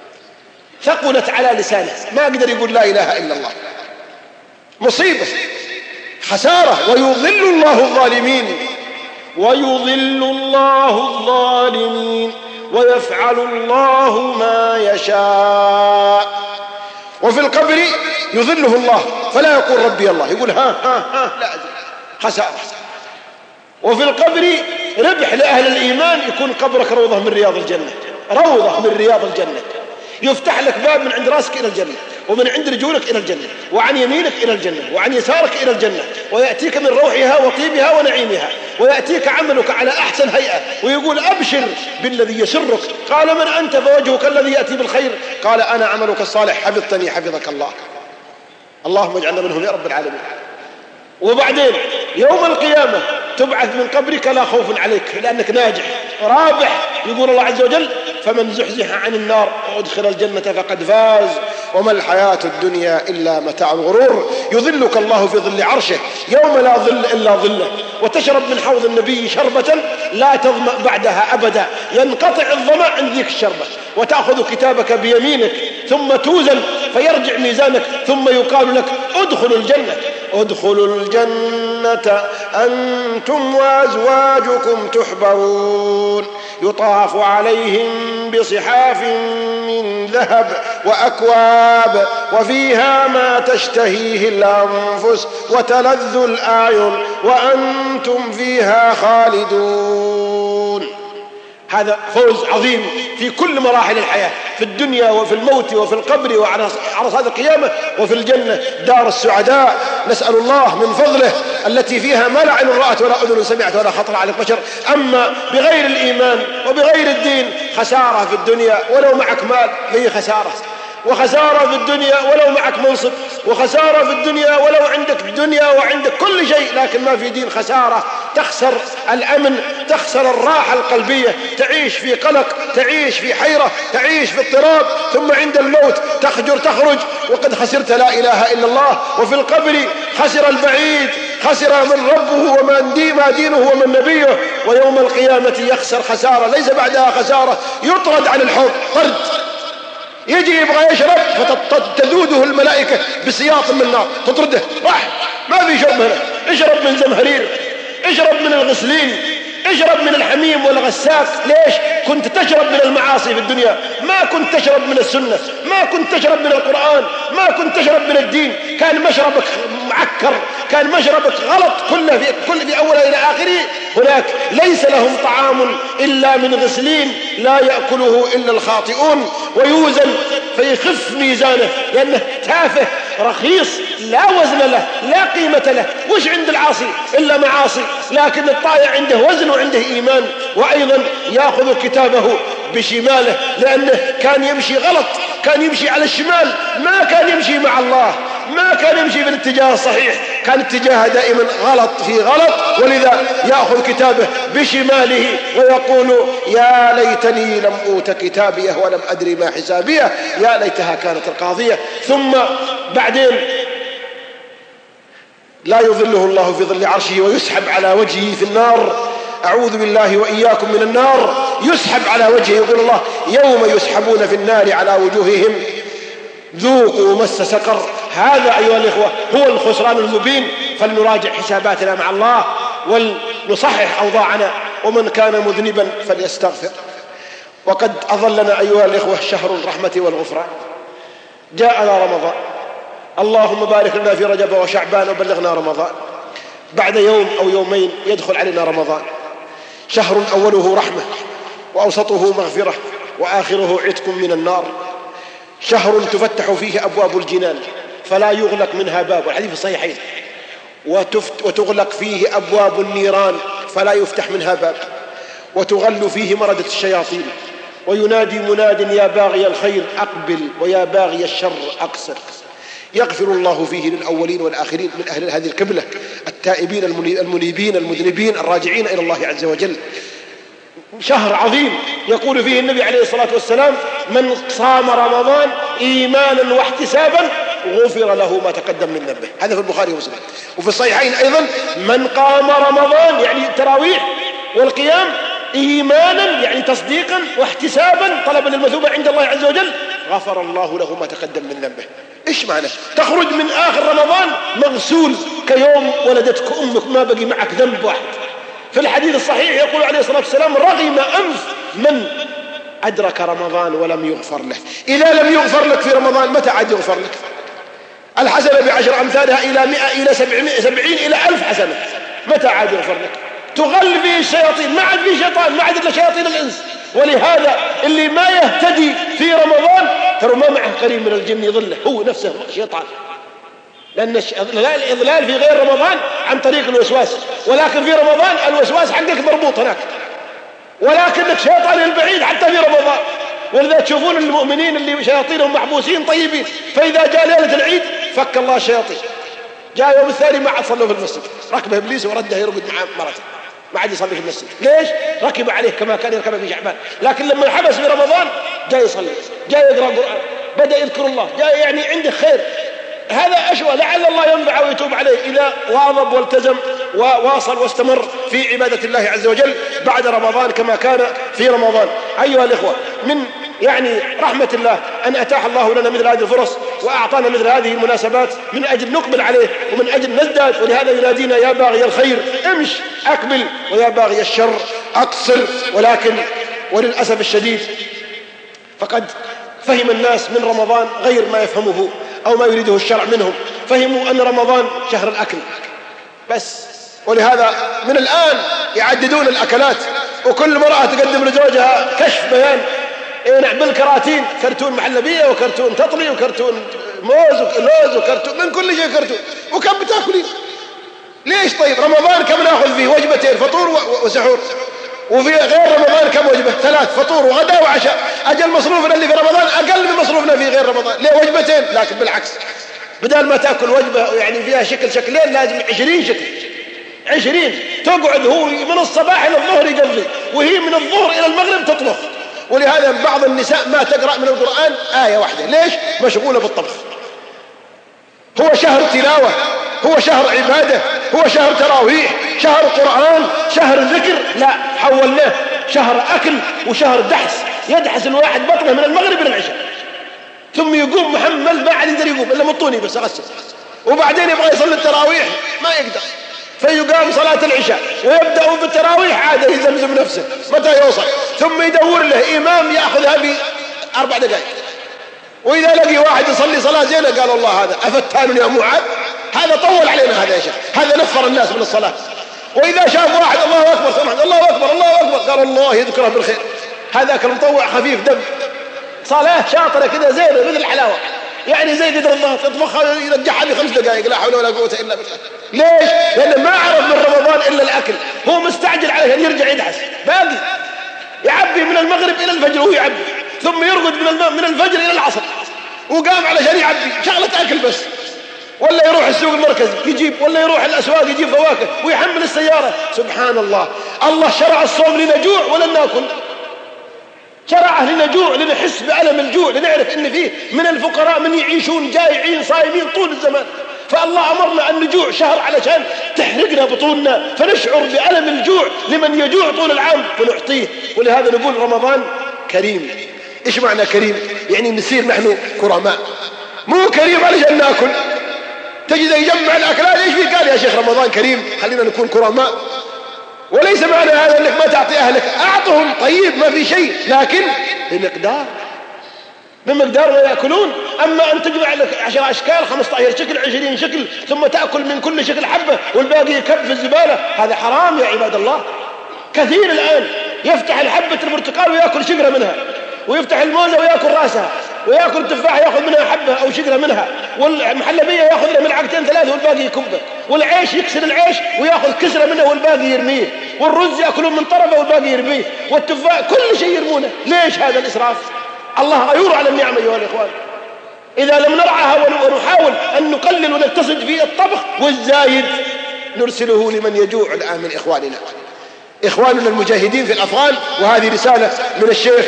ثقلت على لسانه، ما قدر يقول لا إله إلا الله. مصيبة، خسارة. ويضل الله الظالمين، ويضل الله الظالمين ويفعل الله ما يشاء. وفي القبر يضله الله فلا يقول ربي الله، يقول ها ها ها، لا أدري، خسارة. وفي القبر ربح لأهل الإيمان، يكون قبرك روضة من رياض الجنة، روضة من رياض الجنة، يفتح لك باب من عند راسك إلى الجنة، ومن عند رجولك إلى الجنة، وعن يمينك إلى الجنة، وعن يسارك إلى الجنة، ويأتيك من روحها وطيبها ونعيمها، ويأتيك عملك على أحسن هيئة، ويقول أبشر بالذي يسرك. قال من أنت؟ فوجهك الذي يأتي بالخير. قال أنا عملك الصالح، حفظتني حفظك الله. اللهم اجعلنا منهم يا رب العالمين. وبعدين يوم القيامة تبعث من قبرك لا خوف عليك، لأنك ناجح رابح. يقول الله عز وجل فمن زحزح عن النار وأدخل الجنة فقد فاز وما الحياة الدنيا إلا متاع الغرور. يظلك الله في ظل عرشه يوم لا ظل إلا ظله، وتشرب من حوض النبي شربة لا تظمأ بعدها أبدا، ينقطع الظمأ عند ذيك الشربة. وتأخذ كتابك بيمينك ثم توزن فيرجع ميزانك، ثم يقال لك ادخلوا الجنة، ادخلوا الجنة أنتم وأزواجكم تحبرون، يطاف عليهم بصحاف من ذهب وأكواب وفيها ما تشتهيه الأنفس وتلذ الأعين وأنتم فيها خالدون. هذا فوز عظيم في كل مراحل الحياة، في الدنيا وفي الموت وفي القبر وعرصات القيامة وفي الجنة دار السعداء. نسأل الله من فضله التي فيها ما لا عين رأت ولا أذن سمعت ولا خطر على البشر. أما بغير الإيمان وبغير الدين خسارة في الدنيا، ولو معك مال فيه خسارة، وخسارة في الدنيا ولو معك منصب، وخسارة في الدنيا ولو عندك دنيا وعندك كل شيء، لكن ما في دين خسارة. تخسر الأمن، تخسر الراحة القلبية، تعيش في قلق، تعيش في حيرة، تعيش في اضطراب، ثم عند الموت تخجر تخرج وقد خسرت لا إله إلا الله. وفي القبر خسر البعيد، خسر من ربه ومن دينه ومن نبيه. ويوم القيامة يخسر خسارة ليس بعدها خسارة، يطرد عن الحوض طرد، يجي يبغى يشرب فتذوده الملائكة بسياط من نار تطرده، راح ما في شرب هنا. اشرب من زمهرير، اشرب من الغسلين، اشرب من الحميم والغساك. ليش؟ كنت تشرب من المعاصي في الدنيا، ما كنت تشرب من السنة، ما كنت تشرب من القرآن، ما كنت تشرب من الدين. كان مشربك معكر، كان مشربك غلط كله في أوله إلى آخره. هناك ليس لهم طعام إلا من غسلين لا يأكله إلا الخاطئون. ويوزن فيخف ميزانه لأنه تافه رخيص لا وزن له لا قيمة له. وش عند العاصي إلا معاصي، لكن الطائع عنده وزن وعنده إيمان. وأيضا يأخذ كتابه بشماله لأنه كان يمشي غلط، كان يمشي على الشمال، ما كان يمشي مع الله، ما كان يمشي بالاتجاه الصحيح، كان اتجاهه دائما غلط في غلط. ولذا يأخذ كتابه بشماله ويقول يا ليتني لم أوت كتابيه ولم أدري ما حسابيه، يا ليتها كانت القاضية. ثم بعدين لا يظله الله في ظل عرشه ويسحب على وجهه في النار. أعوذ بالله وإياكم من النار. يسحب على وجهه، يقول الله يوم يسحبون في النار على وجوههم ذوقوا مس سقر. هذا أيها الإخوة هو الخسران المبين. فلنراجع حساباتنا مع الله ولنصحح أوضاعنا، ومن كان مذنبا فليستغفر. وقد أظلنا أيها الإخوة شهر الرحمة والغفران، جاءنا رمضان، اللهم بارك لنا في رجب وشعبان وبلغنا رمضان. بعد يوم أو يومين يدخل علينا رمضان، شهر أوله رحمة وأوسطه مغفرة وآخره عتق من النار. شهر تفتح فيه أبواب الجنان فلا يغلق منها باب، والحديث في الصحيحين، وتغلق فيه أبواب النيران فلا يفتح منها باب، وتغل فيه مردة الشياطين، وينادي مناد يا باغي الخير أقبل ويا باغي الشر أقصر. يغفر الله فيه للأولين والآخرين من أهل هذه القبلة، التائبين المنيبين المذنبين الراجعين إلى الله عز وجل. شهر عظيم يقول فيه النبي عليه الصلاة والسلام: من صام رمضان إيمانا واحتسابا غفر له ما تقدم من ذنبه. هذا في البخاري ومسلم. وفي الصحيحين أيضا: من قام رمضان يعني التراويح والقيام إيمانا يعني تصديقا واحتسابا طلبا للمثوبة عند الله عز وجل غفر الله له ما تقدم من ذنبه. إيش معنى؟ تخرج من آخر رمضان مغسول كيوم ولدتك أمك، ما بقي معك ذنب واحد. في الحديث الصحيح يقول عليه الصلاة والسلام: رغم أنف من أدرك رمضان ولم يغفر له. إذا لم يغفر لك في رمضان متى عاد يغفر لك؟ الحسنة ب10 أمثالها إلى 100 إلى 70 إلى 1000 حسنة. متى عاد يغفر لك؟ تغل فيه الشياطين، ما عاد فيه شيطان، ما عاد إلا شياطين الإنس. ولهذا اللي ما يهتدي في رمضان ترى ما معه قريب من الجن يضله، هو نفسه شيطان. لأن الإضلال في غير رمضان عن طريق الوسواس، ولكن في رمضان الوسواس حقك مربوط هناك، ولكنك شيطان البعيد حتى في رمضان. ولذا تشوفون المؤمنين اللي شياطينهم محبوسين طيبين، فإذا جاء ليلة العيد فك الله الشياطين. جاء يوم الثاني ما عاد صلوا في المسجد، ركبه إبليس ورده يرقد مع مرته، ما عاد يصلي في المسجد. ليش؟ ركب عليه كما كان يركبه في شعبان. لكن لما حبس في رمضان جاء يصلي، جاء يقرأ القرآن، بدأ يذكر الله، جاء يعني عنده خير. هذا أشوى، لعل الله ينفع ويتوب عليه إذا واظب والتزم وواصل واستمر في عبادة الله عز وجل بعد رمضان كما كان في رمضان. أيها الإخوة، من يعني رحمة الله أن أتاح الله لنا مثل هذه الفرص وأعطانا مثل هذه المناسبات من أجل نقبل عليه ومن أجل نزداد. ولهذا ينادينا: يا باغي الخير امش أقبل، ويا باغي الشر أقصر. ولكن وللأسف الشديد فقد فهم الناس من رمضان غير ما يفهمه أو ما يريده الشرع منهم. فهموا أن رمضان شهر الأكل بس، ولهذا من الآن يعددون الأكلات، وكل مرأة تقدم لزوجها كشف بيان بالكراتين، كرتون محلبية وكرتون تطلي وكرتون موز ولوز وكرتون من كل شيء كرتون. وكم بتاكلين؟ ليش؟ طيب رمضان كم ناخذ فيه؟ وجبتين، فطور وسحور. وفي غير رمضان كم وجبة؟ 3، فطور وغداء وعشاء. أجل مصروفنا اللي في رمضان أقل من مصروفنا في غير رمضان. ليه وجبتين؟ لكن بالعكس، بدل ما تأكل وجبة يعني فيها شكلين لازم 20 شكل، 20. تقعد هو من الصباح إلى الظهر يقضي، وهي من الظهر إلى المغرب تطبخ. ولهذا بعض النساء ما تقرأ من القرآن آية واحدة. ليش؟ مشغولة بالطبخ. هو شهر تلاوة، هو شهر عبادة، هو شهر تراويح، شهر قرآن، شهر ذكر. لا، حولناه شهر أكل وشهر دحس. يدحس الواحد بطنه من المغرب إلى العشاء، ثم يقوم محمل ما عاد يقدر يقوم إلا مطوني بس أغسل، وبعدين يبغى يصلي التراويح ما يقدر، فيقام صلاة العشاء ويبدأ بالتراويح عادة يزمزم نفسه متى يوصل، ثم يدور له إمام يأخذها ب4 دقائق. وإذا لقي واحد يصلي صلاة زينة قال: الله هذا أفتان يا معاذ، هذا طول علينا، هذا يا شيخ، هذا نفر الناس من الصلاة. وإذا شاف واحد الله أكبر سمع الله أكبر الله أكبر قال: الله يذكره بالخير، هذاك المطوع خفيف دم، صلاة شاطرة كذا زينة مثل الحلاوة، يعني زي قدر الضغط يطبخها يرجعها ب5 دقائق، لا حول ولا قوة إلا بالله. ليش؟ لأنه ما عرف من رمضان إلا الأكل، هو مستعجل عليه أن يرجع يدحس، باقي يعبي من المغرب إلى الفجر وهو يعبي، ثم يرقد من الفجر إلى العصر، وقام علشان يعبي شغلة أكل بس. ولا يروح السوق المركزي يجيب، ولا يروح الأسواق يجيب فواكه ويحمل السيارة. سبحان الله، الله شرع الصوم لنجوع ولن ناكل، شرعه لنجوع، لنحس بألم الجوع، لنعرف إن فيه من الفقراء من يعيشون جائعين صائمين طول الزمان. فالله أمرنا أن نجوع شهر علشان تحرقنا بطوننا، فنشعر بألم الجوع لمن يجوع طول العام ونعطيه. ولهذا نقول رمضان كريم. إيش معنى كريم؟ يعني نصير نحن كرماء، مو كريم علشان ناكل. تجد يجمع الأكلات، إيش فيه؟ قال: يا شيخ رمضان كريم، خلينا نكون كرماء. وليس معنى هذا أنك ما تعطي أهلك، أعطهم طيب ما في شيء، لكن بمقدار ما يأكلون. أما أن تجمع لك 10 أشكال 15 شكل 20 شكل ثم تأكل من كل شكل حبة والباقي يكب في الزبالة، هذا حرام يا عباد الله. كثير الآن يفتح الحبة البرتقال ويأكل شجرة منها، ويفتح الموزة ويأكل رأسها، ويأكل التفاح يأخذ منها حبة أو شجرة منها، والمحلبية يأخذ له ملعقتين 3 والباقي يكبه، والعيش يكسر العيش ويأخذ كسرة منه والباقي يرميه، والرز يأكلون من طرفه والباقي يرميه، والتفاح كل شيء يرمونه. ليش هذا الإسراف؟ الله غيور على النعمة أيها الإخوان. إذا لم نرعاها ونحاول أن نقلل ونقتصد في الطبخ، والزايد نرسله لمن يجوع الآن من إخواننا. إخواننا المجاهدين في الأفغان. وهذه رسالة من الشيخ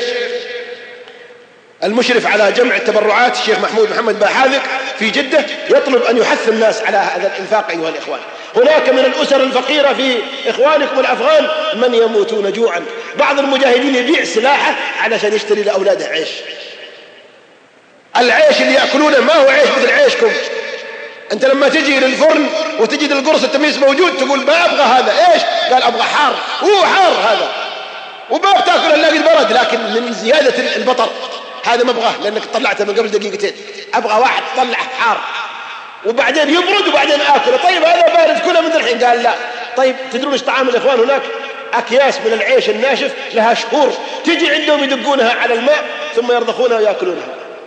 المشرف على جمع التبرعات الشيخ محمود محمد باحاذق في جدة، يطلب أن يحث الناس على هذا الإنفاق أيها الإخوان. هناك من الأسر الفقيرة في إخوانكم الأفغان من يموتون جوعا. بعض المجاهدين يبيع سلاحه علشان يشتري لأولاده عيش. العيش اللي يأكلونه ما هو عيش مثل عيشكم. أنت لما تجي للفرن وتجد القرص التميس موجود تقول ما أبغى هذا، إيش؟ قال أبغى حار. هو حار هذا، وما بتاكل إلا قد برد، لكن من زيادة البطر هذا ما أبغاه لأنك طلعته من قبل دقيقتين. أبغى واحد طلع حار وبعدين يبرد وبعدين آكله. طيب هذا بارد كله من الحين. قال لا. طيب تدرون إيش طعام الإخوان هناك؟ أكياس من العيش الناشف لها شهور تجي عندهم يدقونها على الماء ثم يرضخونها ويأكلونها.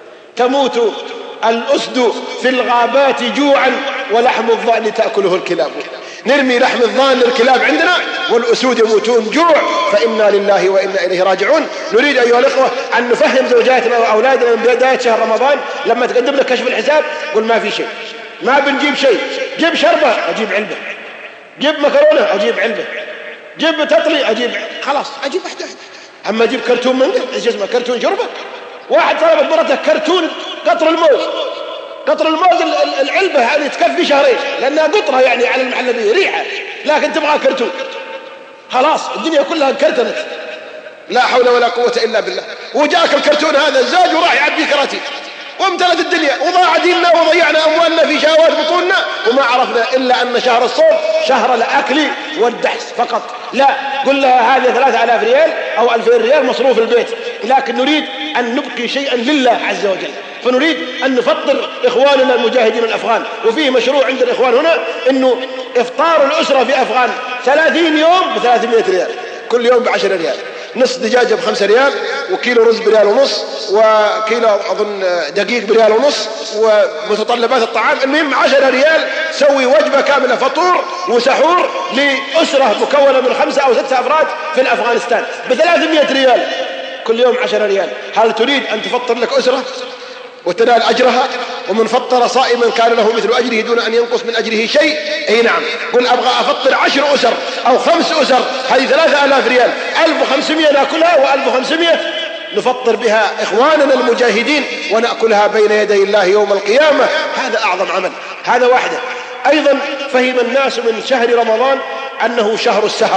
تموت الأسد في الغابات جوعا ولحم الضأن تأكله الكلاب. نرمي لحم الضأن للكلاب عندنا والأسود يموتون جوع، فإنا لله وإنا إليه راجعون. نريد أيها الأخوة أن نفهم زوجاتنا وأولادنا من بداية شهر رمضان لما تقدم لك كشف الحساب قل ما في شيء، ما بنجيب شيء. جيب شربة أجيب علبة، جيب مكرونة أجيب علبة، جيب تطلي أجيب، خلاص أجيب واحدة. أما أجيب كرتون من إيش اسمه كرتون شربة. واحد طلبت مرته كرتون قطر الموز. قطر الموز العلبة هذه تكفي شهرين لأنها قطرة يعني على المحلبية ريحة، لكن تبغى كرتون. خلاص الدنيا كلها انكرتنت، لا حول ولا قوة إلا بالله. وجاك الكرتون هذا الزاج وراح يعبي كراتين وامتلت الدنيا وضاع ديننا وضيعنا أموالنا في شهوات بطوننا وما عرفنا إلا أن شهر الصوم شهر الأكل والدحس فقط. لا، قل لها هذه 3000 ريال أو 2000 ريال مصروف البيت، لكن نريد أن نبقي شيئا لله عز وجل. فنريد أن نفطر إخواننا المجاهدين الأفغان. وفيه مشروع عند الإخوان هنا أنه إفطار الأسرة في أفغان 30 يوم ب300 ريال، كل يوم ب10 ريال، نص دجاجة ب5 ريال، وكيلو رز بريال ونص، وكيلو أظن دقيق بريال ونص، ومتطلبات الطعام. المهم 10 ريال سوي وجبة كاملة فطور وسحور لأسرة مكونة من 5 أو 6 أفراد في الأفغانستان ب300 ريال كل يوم 10 ريال. هل تريد أن تفطر لك أسرة وتنال أجرها؟ ومن فطر صائما كان له مثل أجره دون أن ينقص من أجره شيء. أي نعم. قل أبغى أفطر 10 أسر أو 5 أسر، هذه 3000 ريال، 1500 نأكلها و1500 نفطر بها إخواننا المجاهدين ونأكلها بين يدي الله يوم القيامة. هذا أعظم عمل. هذا واحدة. أيضا فهم الناس من شهر رمضان أنه شهر السهر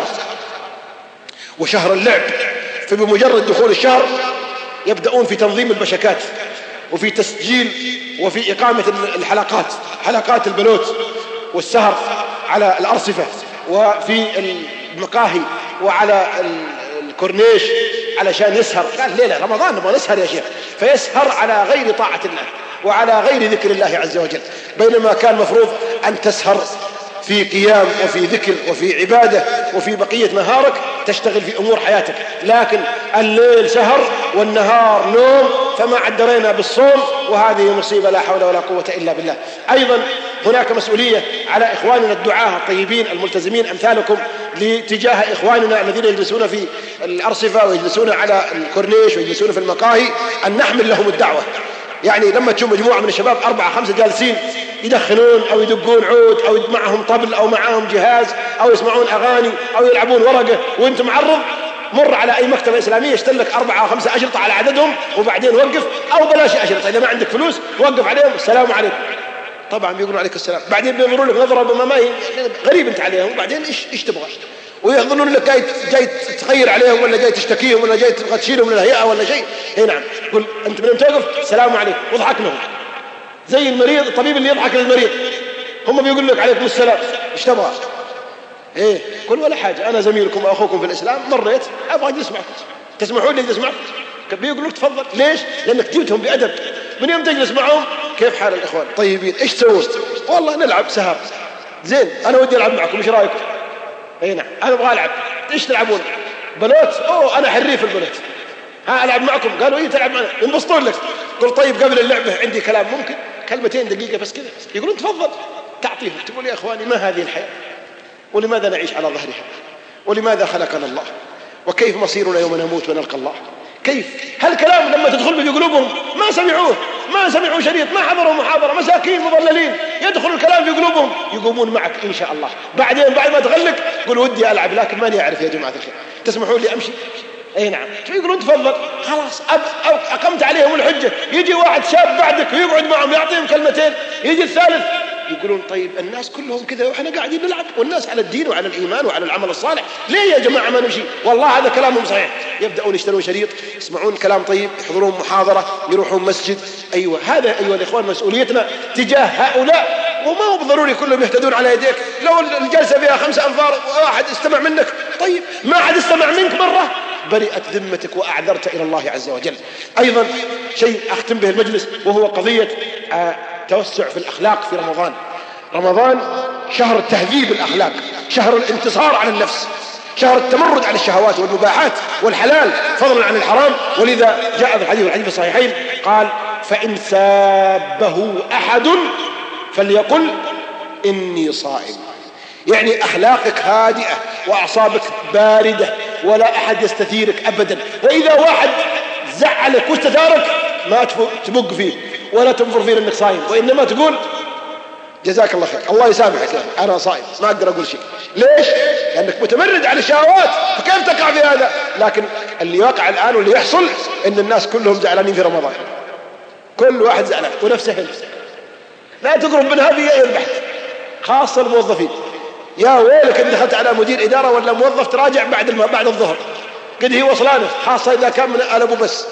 وشهر اللعب، فبمجرد دخول الشهر يبدأون في تنظيم البشكات وفي تسجيل وفي إقامة الحلقات، حلقات البلوت والسهر على الأرصفة وفي المقاهي وعلى الكورنيش علشان يسهر. قال ليلة رمضان نبغى نسهر يا شيخ، فيسهر على غير طاعة الله وعلى غير ذكر الله عز وجل، بينما كان مفروض أن تسهر في قيام وفي ذكر وفي عبادة وفي بقية نهارك تشتغل في أمور حياتك. لكن الليل سهر والنهار نوم، فما عدرينا بالصوم، وهذه مصيبة لا حول ولا قوة إلا بالله. أيضا هناك مسؤولية على إخواننا الدعاة الطيبين الملتزمين أمثالكم لتجاه إخواننا الذين يجلسون في الأرصفة ويجلسون على الكورنيش ويجلسون في المقاهي أن نحمل لهم الدعوة. يعني لما تشوف مجموعة من الشباب 4 5 جالسين يدخنون أو يدقون عود أو معهم طبل أو معهم جهاز أو يسمعون أغاني أو يلعبون ورقة وانت معرض، مر على أي مكتبة إسلامية اشتري لك 4 أو 5 أشرطة على عددهم وبعدين وقف، أو بلاش أشرطة إذا ما عندك فلوس وقف عليهم السلام عليكم. طبعا بيقولون عليك السلام، بعدين بينظرون لك نظرة بما هي غريب انت عليهم، وبعدين ايش تبغى، ويظنون لك جاي تغير عليهم ولا جاي تشتكيهم ولا جاي تبغى تشيلهم من الهيئة ولا شيء. اي نعم، قل انت من توقف السلام عليكم واضحك لهم زي المريض، الطبيب اللي يضحك للمريض. هم بيقول لك عليكم السلام، ايش تبغى؟ ايه قل ولا حاجة، انا زميلكم واخوكم في الاسلام، مريت ابغى اجلس معكم، تسمحون لي اجلس معكم؟ بيقول لك تفضل. ليش؟ لانك جيتهم بأدب. من يوم تجلس معهم كيف حال الاخوان طيبين، ايش تسوون؟ والله نلعب سهر. زين انا ودي العب معكم، ايش رايكم؟ اي نعم انا ابغى العب. ايش تلعبون؟ بلوت؟ اوه انا حريف البلوت، ها العب معكم؟ قالوا ايه تلعب معنا، ينبسطون لك. قل طيب قبل اللعبه عندي كلام، ممكن كلمتين دقيقه بس كذا؟ يقولون تفضل. تعطيهم، تقول يا اخواني ما هذه الحياه، ولماذا نعيش على ظهرها، ولماذا خلقنا الله، وكيف مصيرنا يوم نموت ونلقى الله. كيف؟ هالكلام لما تدخل في قلوبهم ما سمعوه، ما سمعوا شريط، ما حضروا محاضرة، مساكين مضللين، يدخل الكلام في قلوبهم يقومون معك إن شاء الله. بعدين بعد ما تغلق قل ودي ألعب لكن ماني أعرف يا جماعة الخير، تسمحوا لي أمشي؟ أي نعم. يقولون تفضل. خلاص أقمت عليهم الحجة. يجي واحد شاب بعدك ويقعد معهم يعطيهم كلمتين، يجي الثالث يقولون طيب الناس كلهم كذا وإحنا قاعدين نلعب، والناس على الدين وعلى الإيمان وعلى العمل الصالح، ليه يا جماعة ما نمشي؟ والله هذا كلامهم صحيح. يبدأون يشترون شريط، يسمعون كلام طيب، يحضرون محاضرة، يروحون مسجد. أيوة، هذا أيها الإخوان مسؤوليتنا تجاه هؤلاء. وما هو بضروري كلهم يهتدون على يديك. لو الجلسة فيها 5 أنفار واحد استمع منك طيب، ما عاد استمع منك مرة برئت ذمتك وأعذرت إلى الله عز وجل. أيضا شيء أختم به المجلس وهو قضية توسع في الأخلاق في رمضان. رمضان شهر تهذيب الأخلاق، شهر الانتصار على النفس، شهر التمرد على الشهوات والمباحات والحلال فضلا عن الحرام. ولذا جاء في الحديث الصحيحين قال فإن سابه أحد فليقل إني صائم. يعني أخلاقك هادئة وأعصابك باردة ولا أحد يستثيرك أبدا. وإذا واحد زعلك واستثارك ما تبق فيه ولا تنظر فيه لأنك صايم، وإنما تقول جزاك الله خير، الله يسامحك، أنا صايم ما أقدر أقول شيء. ليش؟ لأنك متمرد على الشهوات، فكيف تقع في هذا؟ لكن اللي واقع الآن واللي يحصل إن الناس كلهم زعلانين في رمضان، كل واحد زعلان ونفسه هلس. لا تقرب من هذه يذبح، خاصة الموظفين. يا ويلك إن دخلت على مدير إدارة ولا موظف تراجع بعد الظهر، قد هي وصلانه، خاصة إذا كان من ألبو بس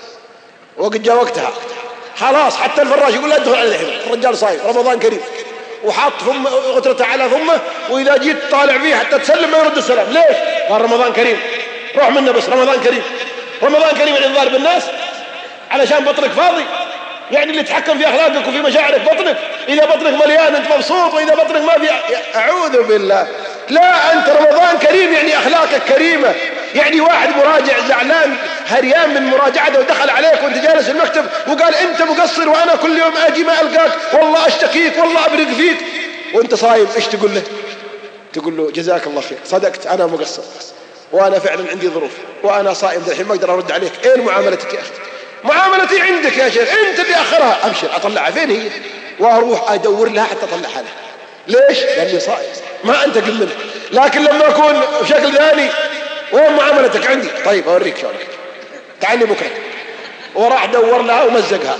وقد جاء وقتها خلاص. حتى الفراش يقول لا تدخل على الحين، الرجال صايم رمضان كريم وحاط ثم غترته على ثمه، وإذا جيت طالع فيه حتى تسلم ما يرد السلام. ليش؟ قال رمضان كريم، روح منا بس رمضان كريم. رمضان كريم يعني ظالم بالناس علشان بطنك فاضي؟ يعني اللي يتحكم في أخلاقك وفي مشاعرك بطنك. إذا بطنك مليان أنت مبسوط، وإذا بطنك ما في أعوذ بالله. لا، أنت رمضان كريم يعني أخلاقك كريمة. يعني واحد مراجع زعلان هريان من مراجعته ودخل عليك وانت جالس في المكتب وقال انت مقصر وانا كل يوم اجي ما القاك، والله اشتكيك، والله ابرق فيك، وانت صايم، ايش تقول له؟ تقول له جزاك الله خير، صدقت، انا مقصر وانا فعلا عندي ظروف وانا صائم الحين ما اقدر ارد عليك. اين معاملتك يا اخي؟ معاملتي عندك يا شيخ، انت اللي اخرها. ابشر، اطلعها فين هي واروح ادور لها حتى اطلعها لها. ليش؟ لاني صائم، ما انتقم منه. لكن لما اكون بشكل ثاني، وين معاملتك عندي؟ طيب اوريك شلونك، تعالي بكره. وراح دور لها ومزقها،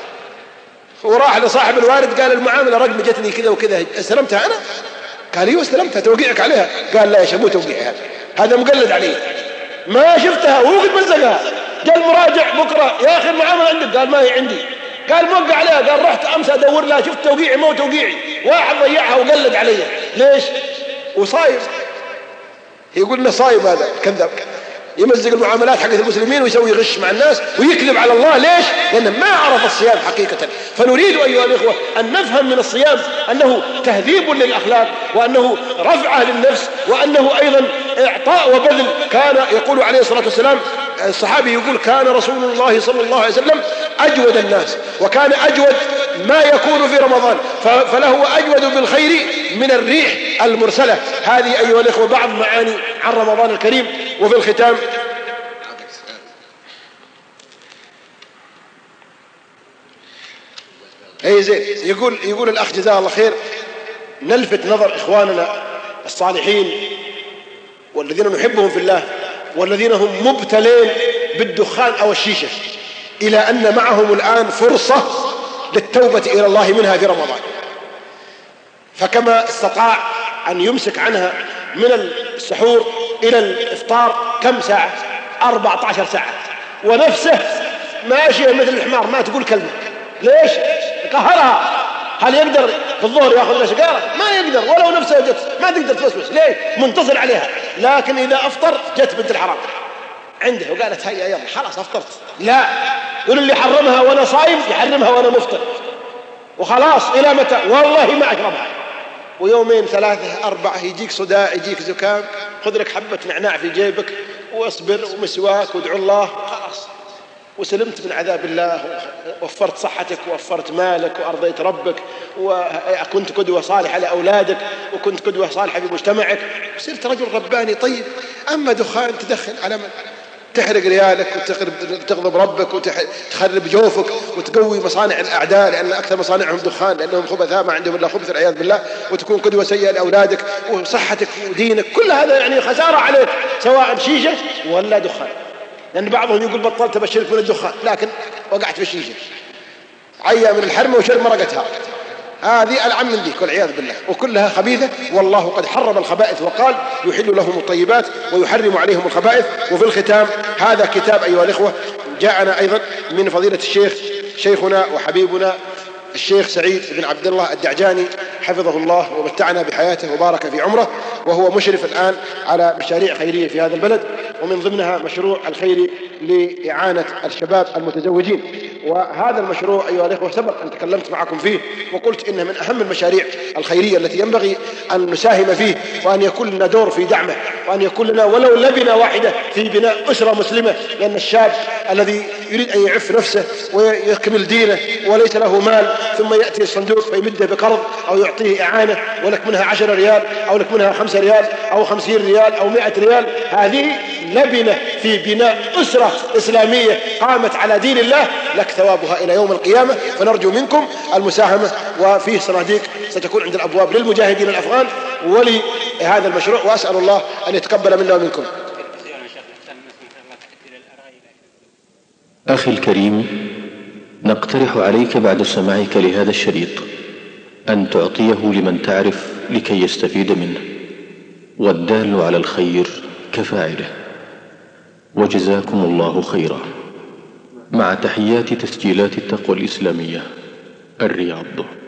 وراح لصاحب الوارد قال المعامله رقم جتني كذا وكذا، استلمتها انا؟ قال ايوه استلمتها، توقيعك عليها. قال لا يا شيخ مو توقيعي، هذا مقلد علي، ما شفتها وهو قد مزقها. قال مراجع بكره يا اخي المعامله عندك؟ قال ما هي عندي. قال موقع عليها. قال رحت امس ادور لها، شفت توقيعي مو توقيعي، واحد ضيعها وقلد علي. ليش؟ وصايم. يقول لنا صايم، هذا كذاب، يمزق المعاملات حقت المسلمين ويسوي غش مع الناس ويكذب على الله. ليش؟ لأنه ما عرف الصيام حقيقة. فنريد أيها الإخوة أن نفهم من الصيام أنه تهذيب للأخلاق، وأنه رفعة للنفس، وأنه أيضا إعطاء وبذل. كان يقول عليه الصلاة والسلام، الصحابي يقول كان رسول الله صلى الله عليه وسلم أجود الناس، وكان أجود ما يكون في رمضان، فله أجود بالخير من الريح المرسلة. هذه أيها الإخوة بعض معاني عن رمضان الكريم. وفي الختام يقول الأخ جزاه الله خير، نلفت نظر إخواننا الصالحين والذين نحبهم في الله والذين هم مبتلين بالدخان أو الشيشة إلى أن معهم الآن فرصة للتوبة إلى الله منها في رمضان. فكما استطاع أن يمسك عنها من السحور إلى الإفطار كم ساعة؟ 14 ساعة، ونفسه ماشية مثل الحمار ما تقول كلمة. ليش؟ قهرها. هل يقدر في الظهر يأخذ له سيجارة؟ ما يقدر، ولو نفسه جت ما تقدر توسوس. ليه؟ منتصر عليها. لكن إذا أفطر جت بنت الحرام عنده وقالت هيا يلا خلاص أفطرت. لا، يقول اللي حرمها وأنا صايم يحرمها وأنا مفطر، وخلاص إلى متى؟ والله ما أشربها. ويومين 3 4 يجيك صداع، يجيك زكام، خذ لك حبة نعناع في جيبك واصبر ومسواك وادعو الله، خلاص وسلمت من عذاب الله، ووفرت صحتك ووفرت مالك وأرضيت ربك، وكنت قدوة صالحة لأولادك، وكنت قدوة صالحة في مجتمعك، وصرت رجل رباني طيب. أما دخان تدخن على من؟ تحرق ريالك وتغضب ربك وتخرب جوفك وتقوي مصانع الأعداء، لأن أكثر مصانعهم دخان لأنهم خبثاء ما عندهم إلا خبث والعياذ بالله، وتكون قدوة سيئة لأولادك وصحتك ودينك، كل هذا يعني خسارة عليك سواء بشيشة ولا دخان. لأن بعضهم يقول بطلت أبشرك من الدخان لكن وقعت في الشيشة، عيا من الحرمة وشرب مرقتها، هذه ألعن من ذيك والعياذ بالله، وكلها خبيثة. والله قد حرم الخبائث وقال يحل لهم الطيبات ويحرم عليهم الخبائث. وفي الختام هذا كتاب أيها الإخوة جاءنا أيضا من فضيلة الشيخ شيخنا وحبيبنا الشيخ سعيد بن عبد الله الدعجاني حفظه الله ومتعنا بحياته وبارك في عمره، وهو مشرف الآن على مشاريع خيرية في هذا البلد، ومن ضمنها مشروع الخيري لإعانة الشباب المتزوجين. وهذا المشروع أيها الأخوة سبق أن تكلمت معكم فيه وقلت إنه من أهم المشاريع الخيرية التي ينبغي أن نساهم فيه، وأن يكون لنا دور في دعمه، وأن يكون لنا ولو لبنة واحدة في بناء أسرة مسلمة. لأن الشاب الذي يريد أن يعف نفسه ويكمل دينه وليس له مال ثم يأتي الصندوق فيمده بقرض أو يعطيه إعانة ولك منها 10 ريال أو لك منها 5 ريال أو 50 ريال أو 100 ريال، هذه لبنة في بناء أسرة إسلامية قامت على دين الله، لك ثوابها إلى يوم القيامة. فنرجو منكم المساهمة، وفيه صناديق ستكون عند الأبواب للمجاهدين الأفغان ولهذا المشروع، وأسأل الله أن يتقبل منا ومنكم. أخي الكريم، نقترح عليك بعد سماعك لهذا الشريط أن تعطيه لمن تعرف لكي يستفيد منه، والدال على الخير كفاعله. وجزاكم الله خيرا. مع تحيات تسجيلات التقوى الإسلامية، الرياض.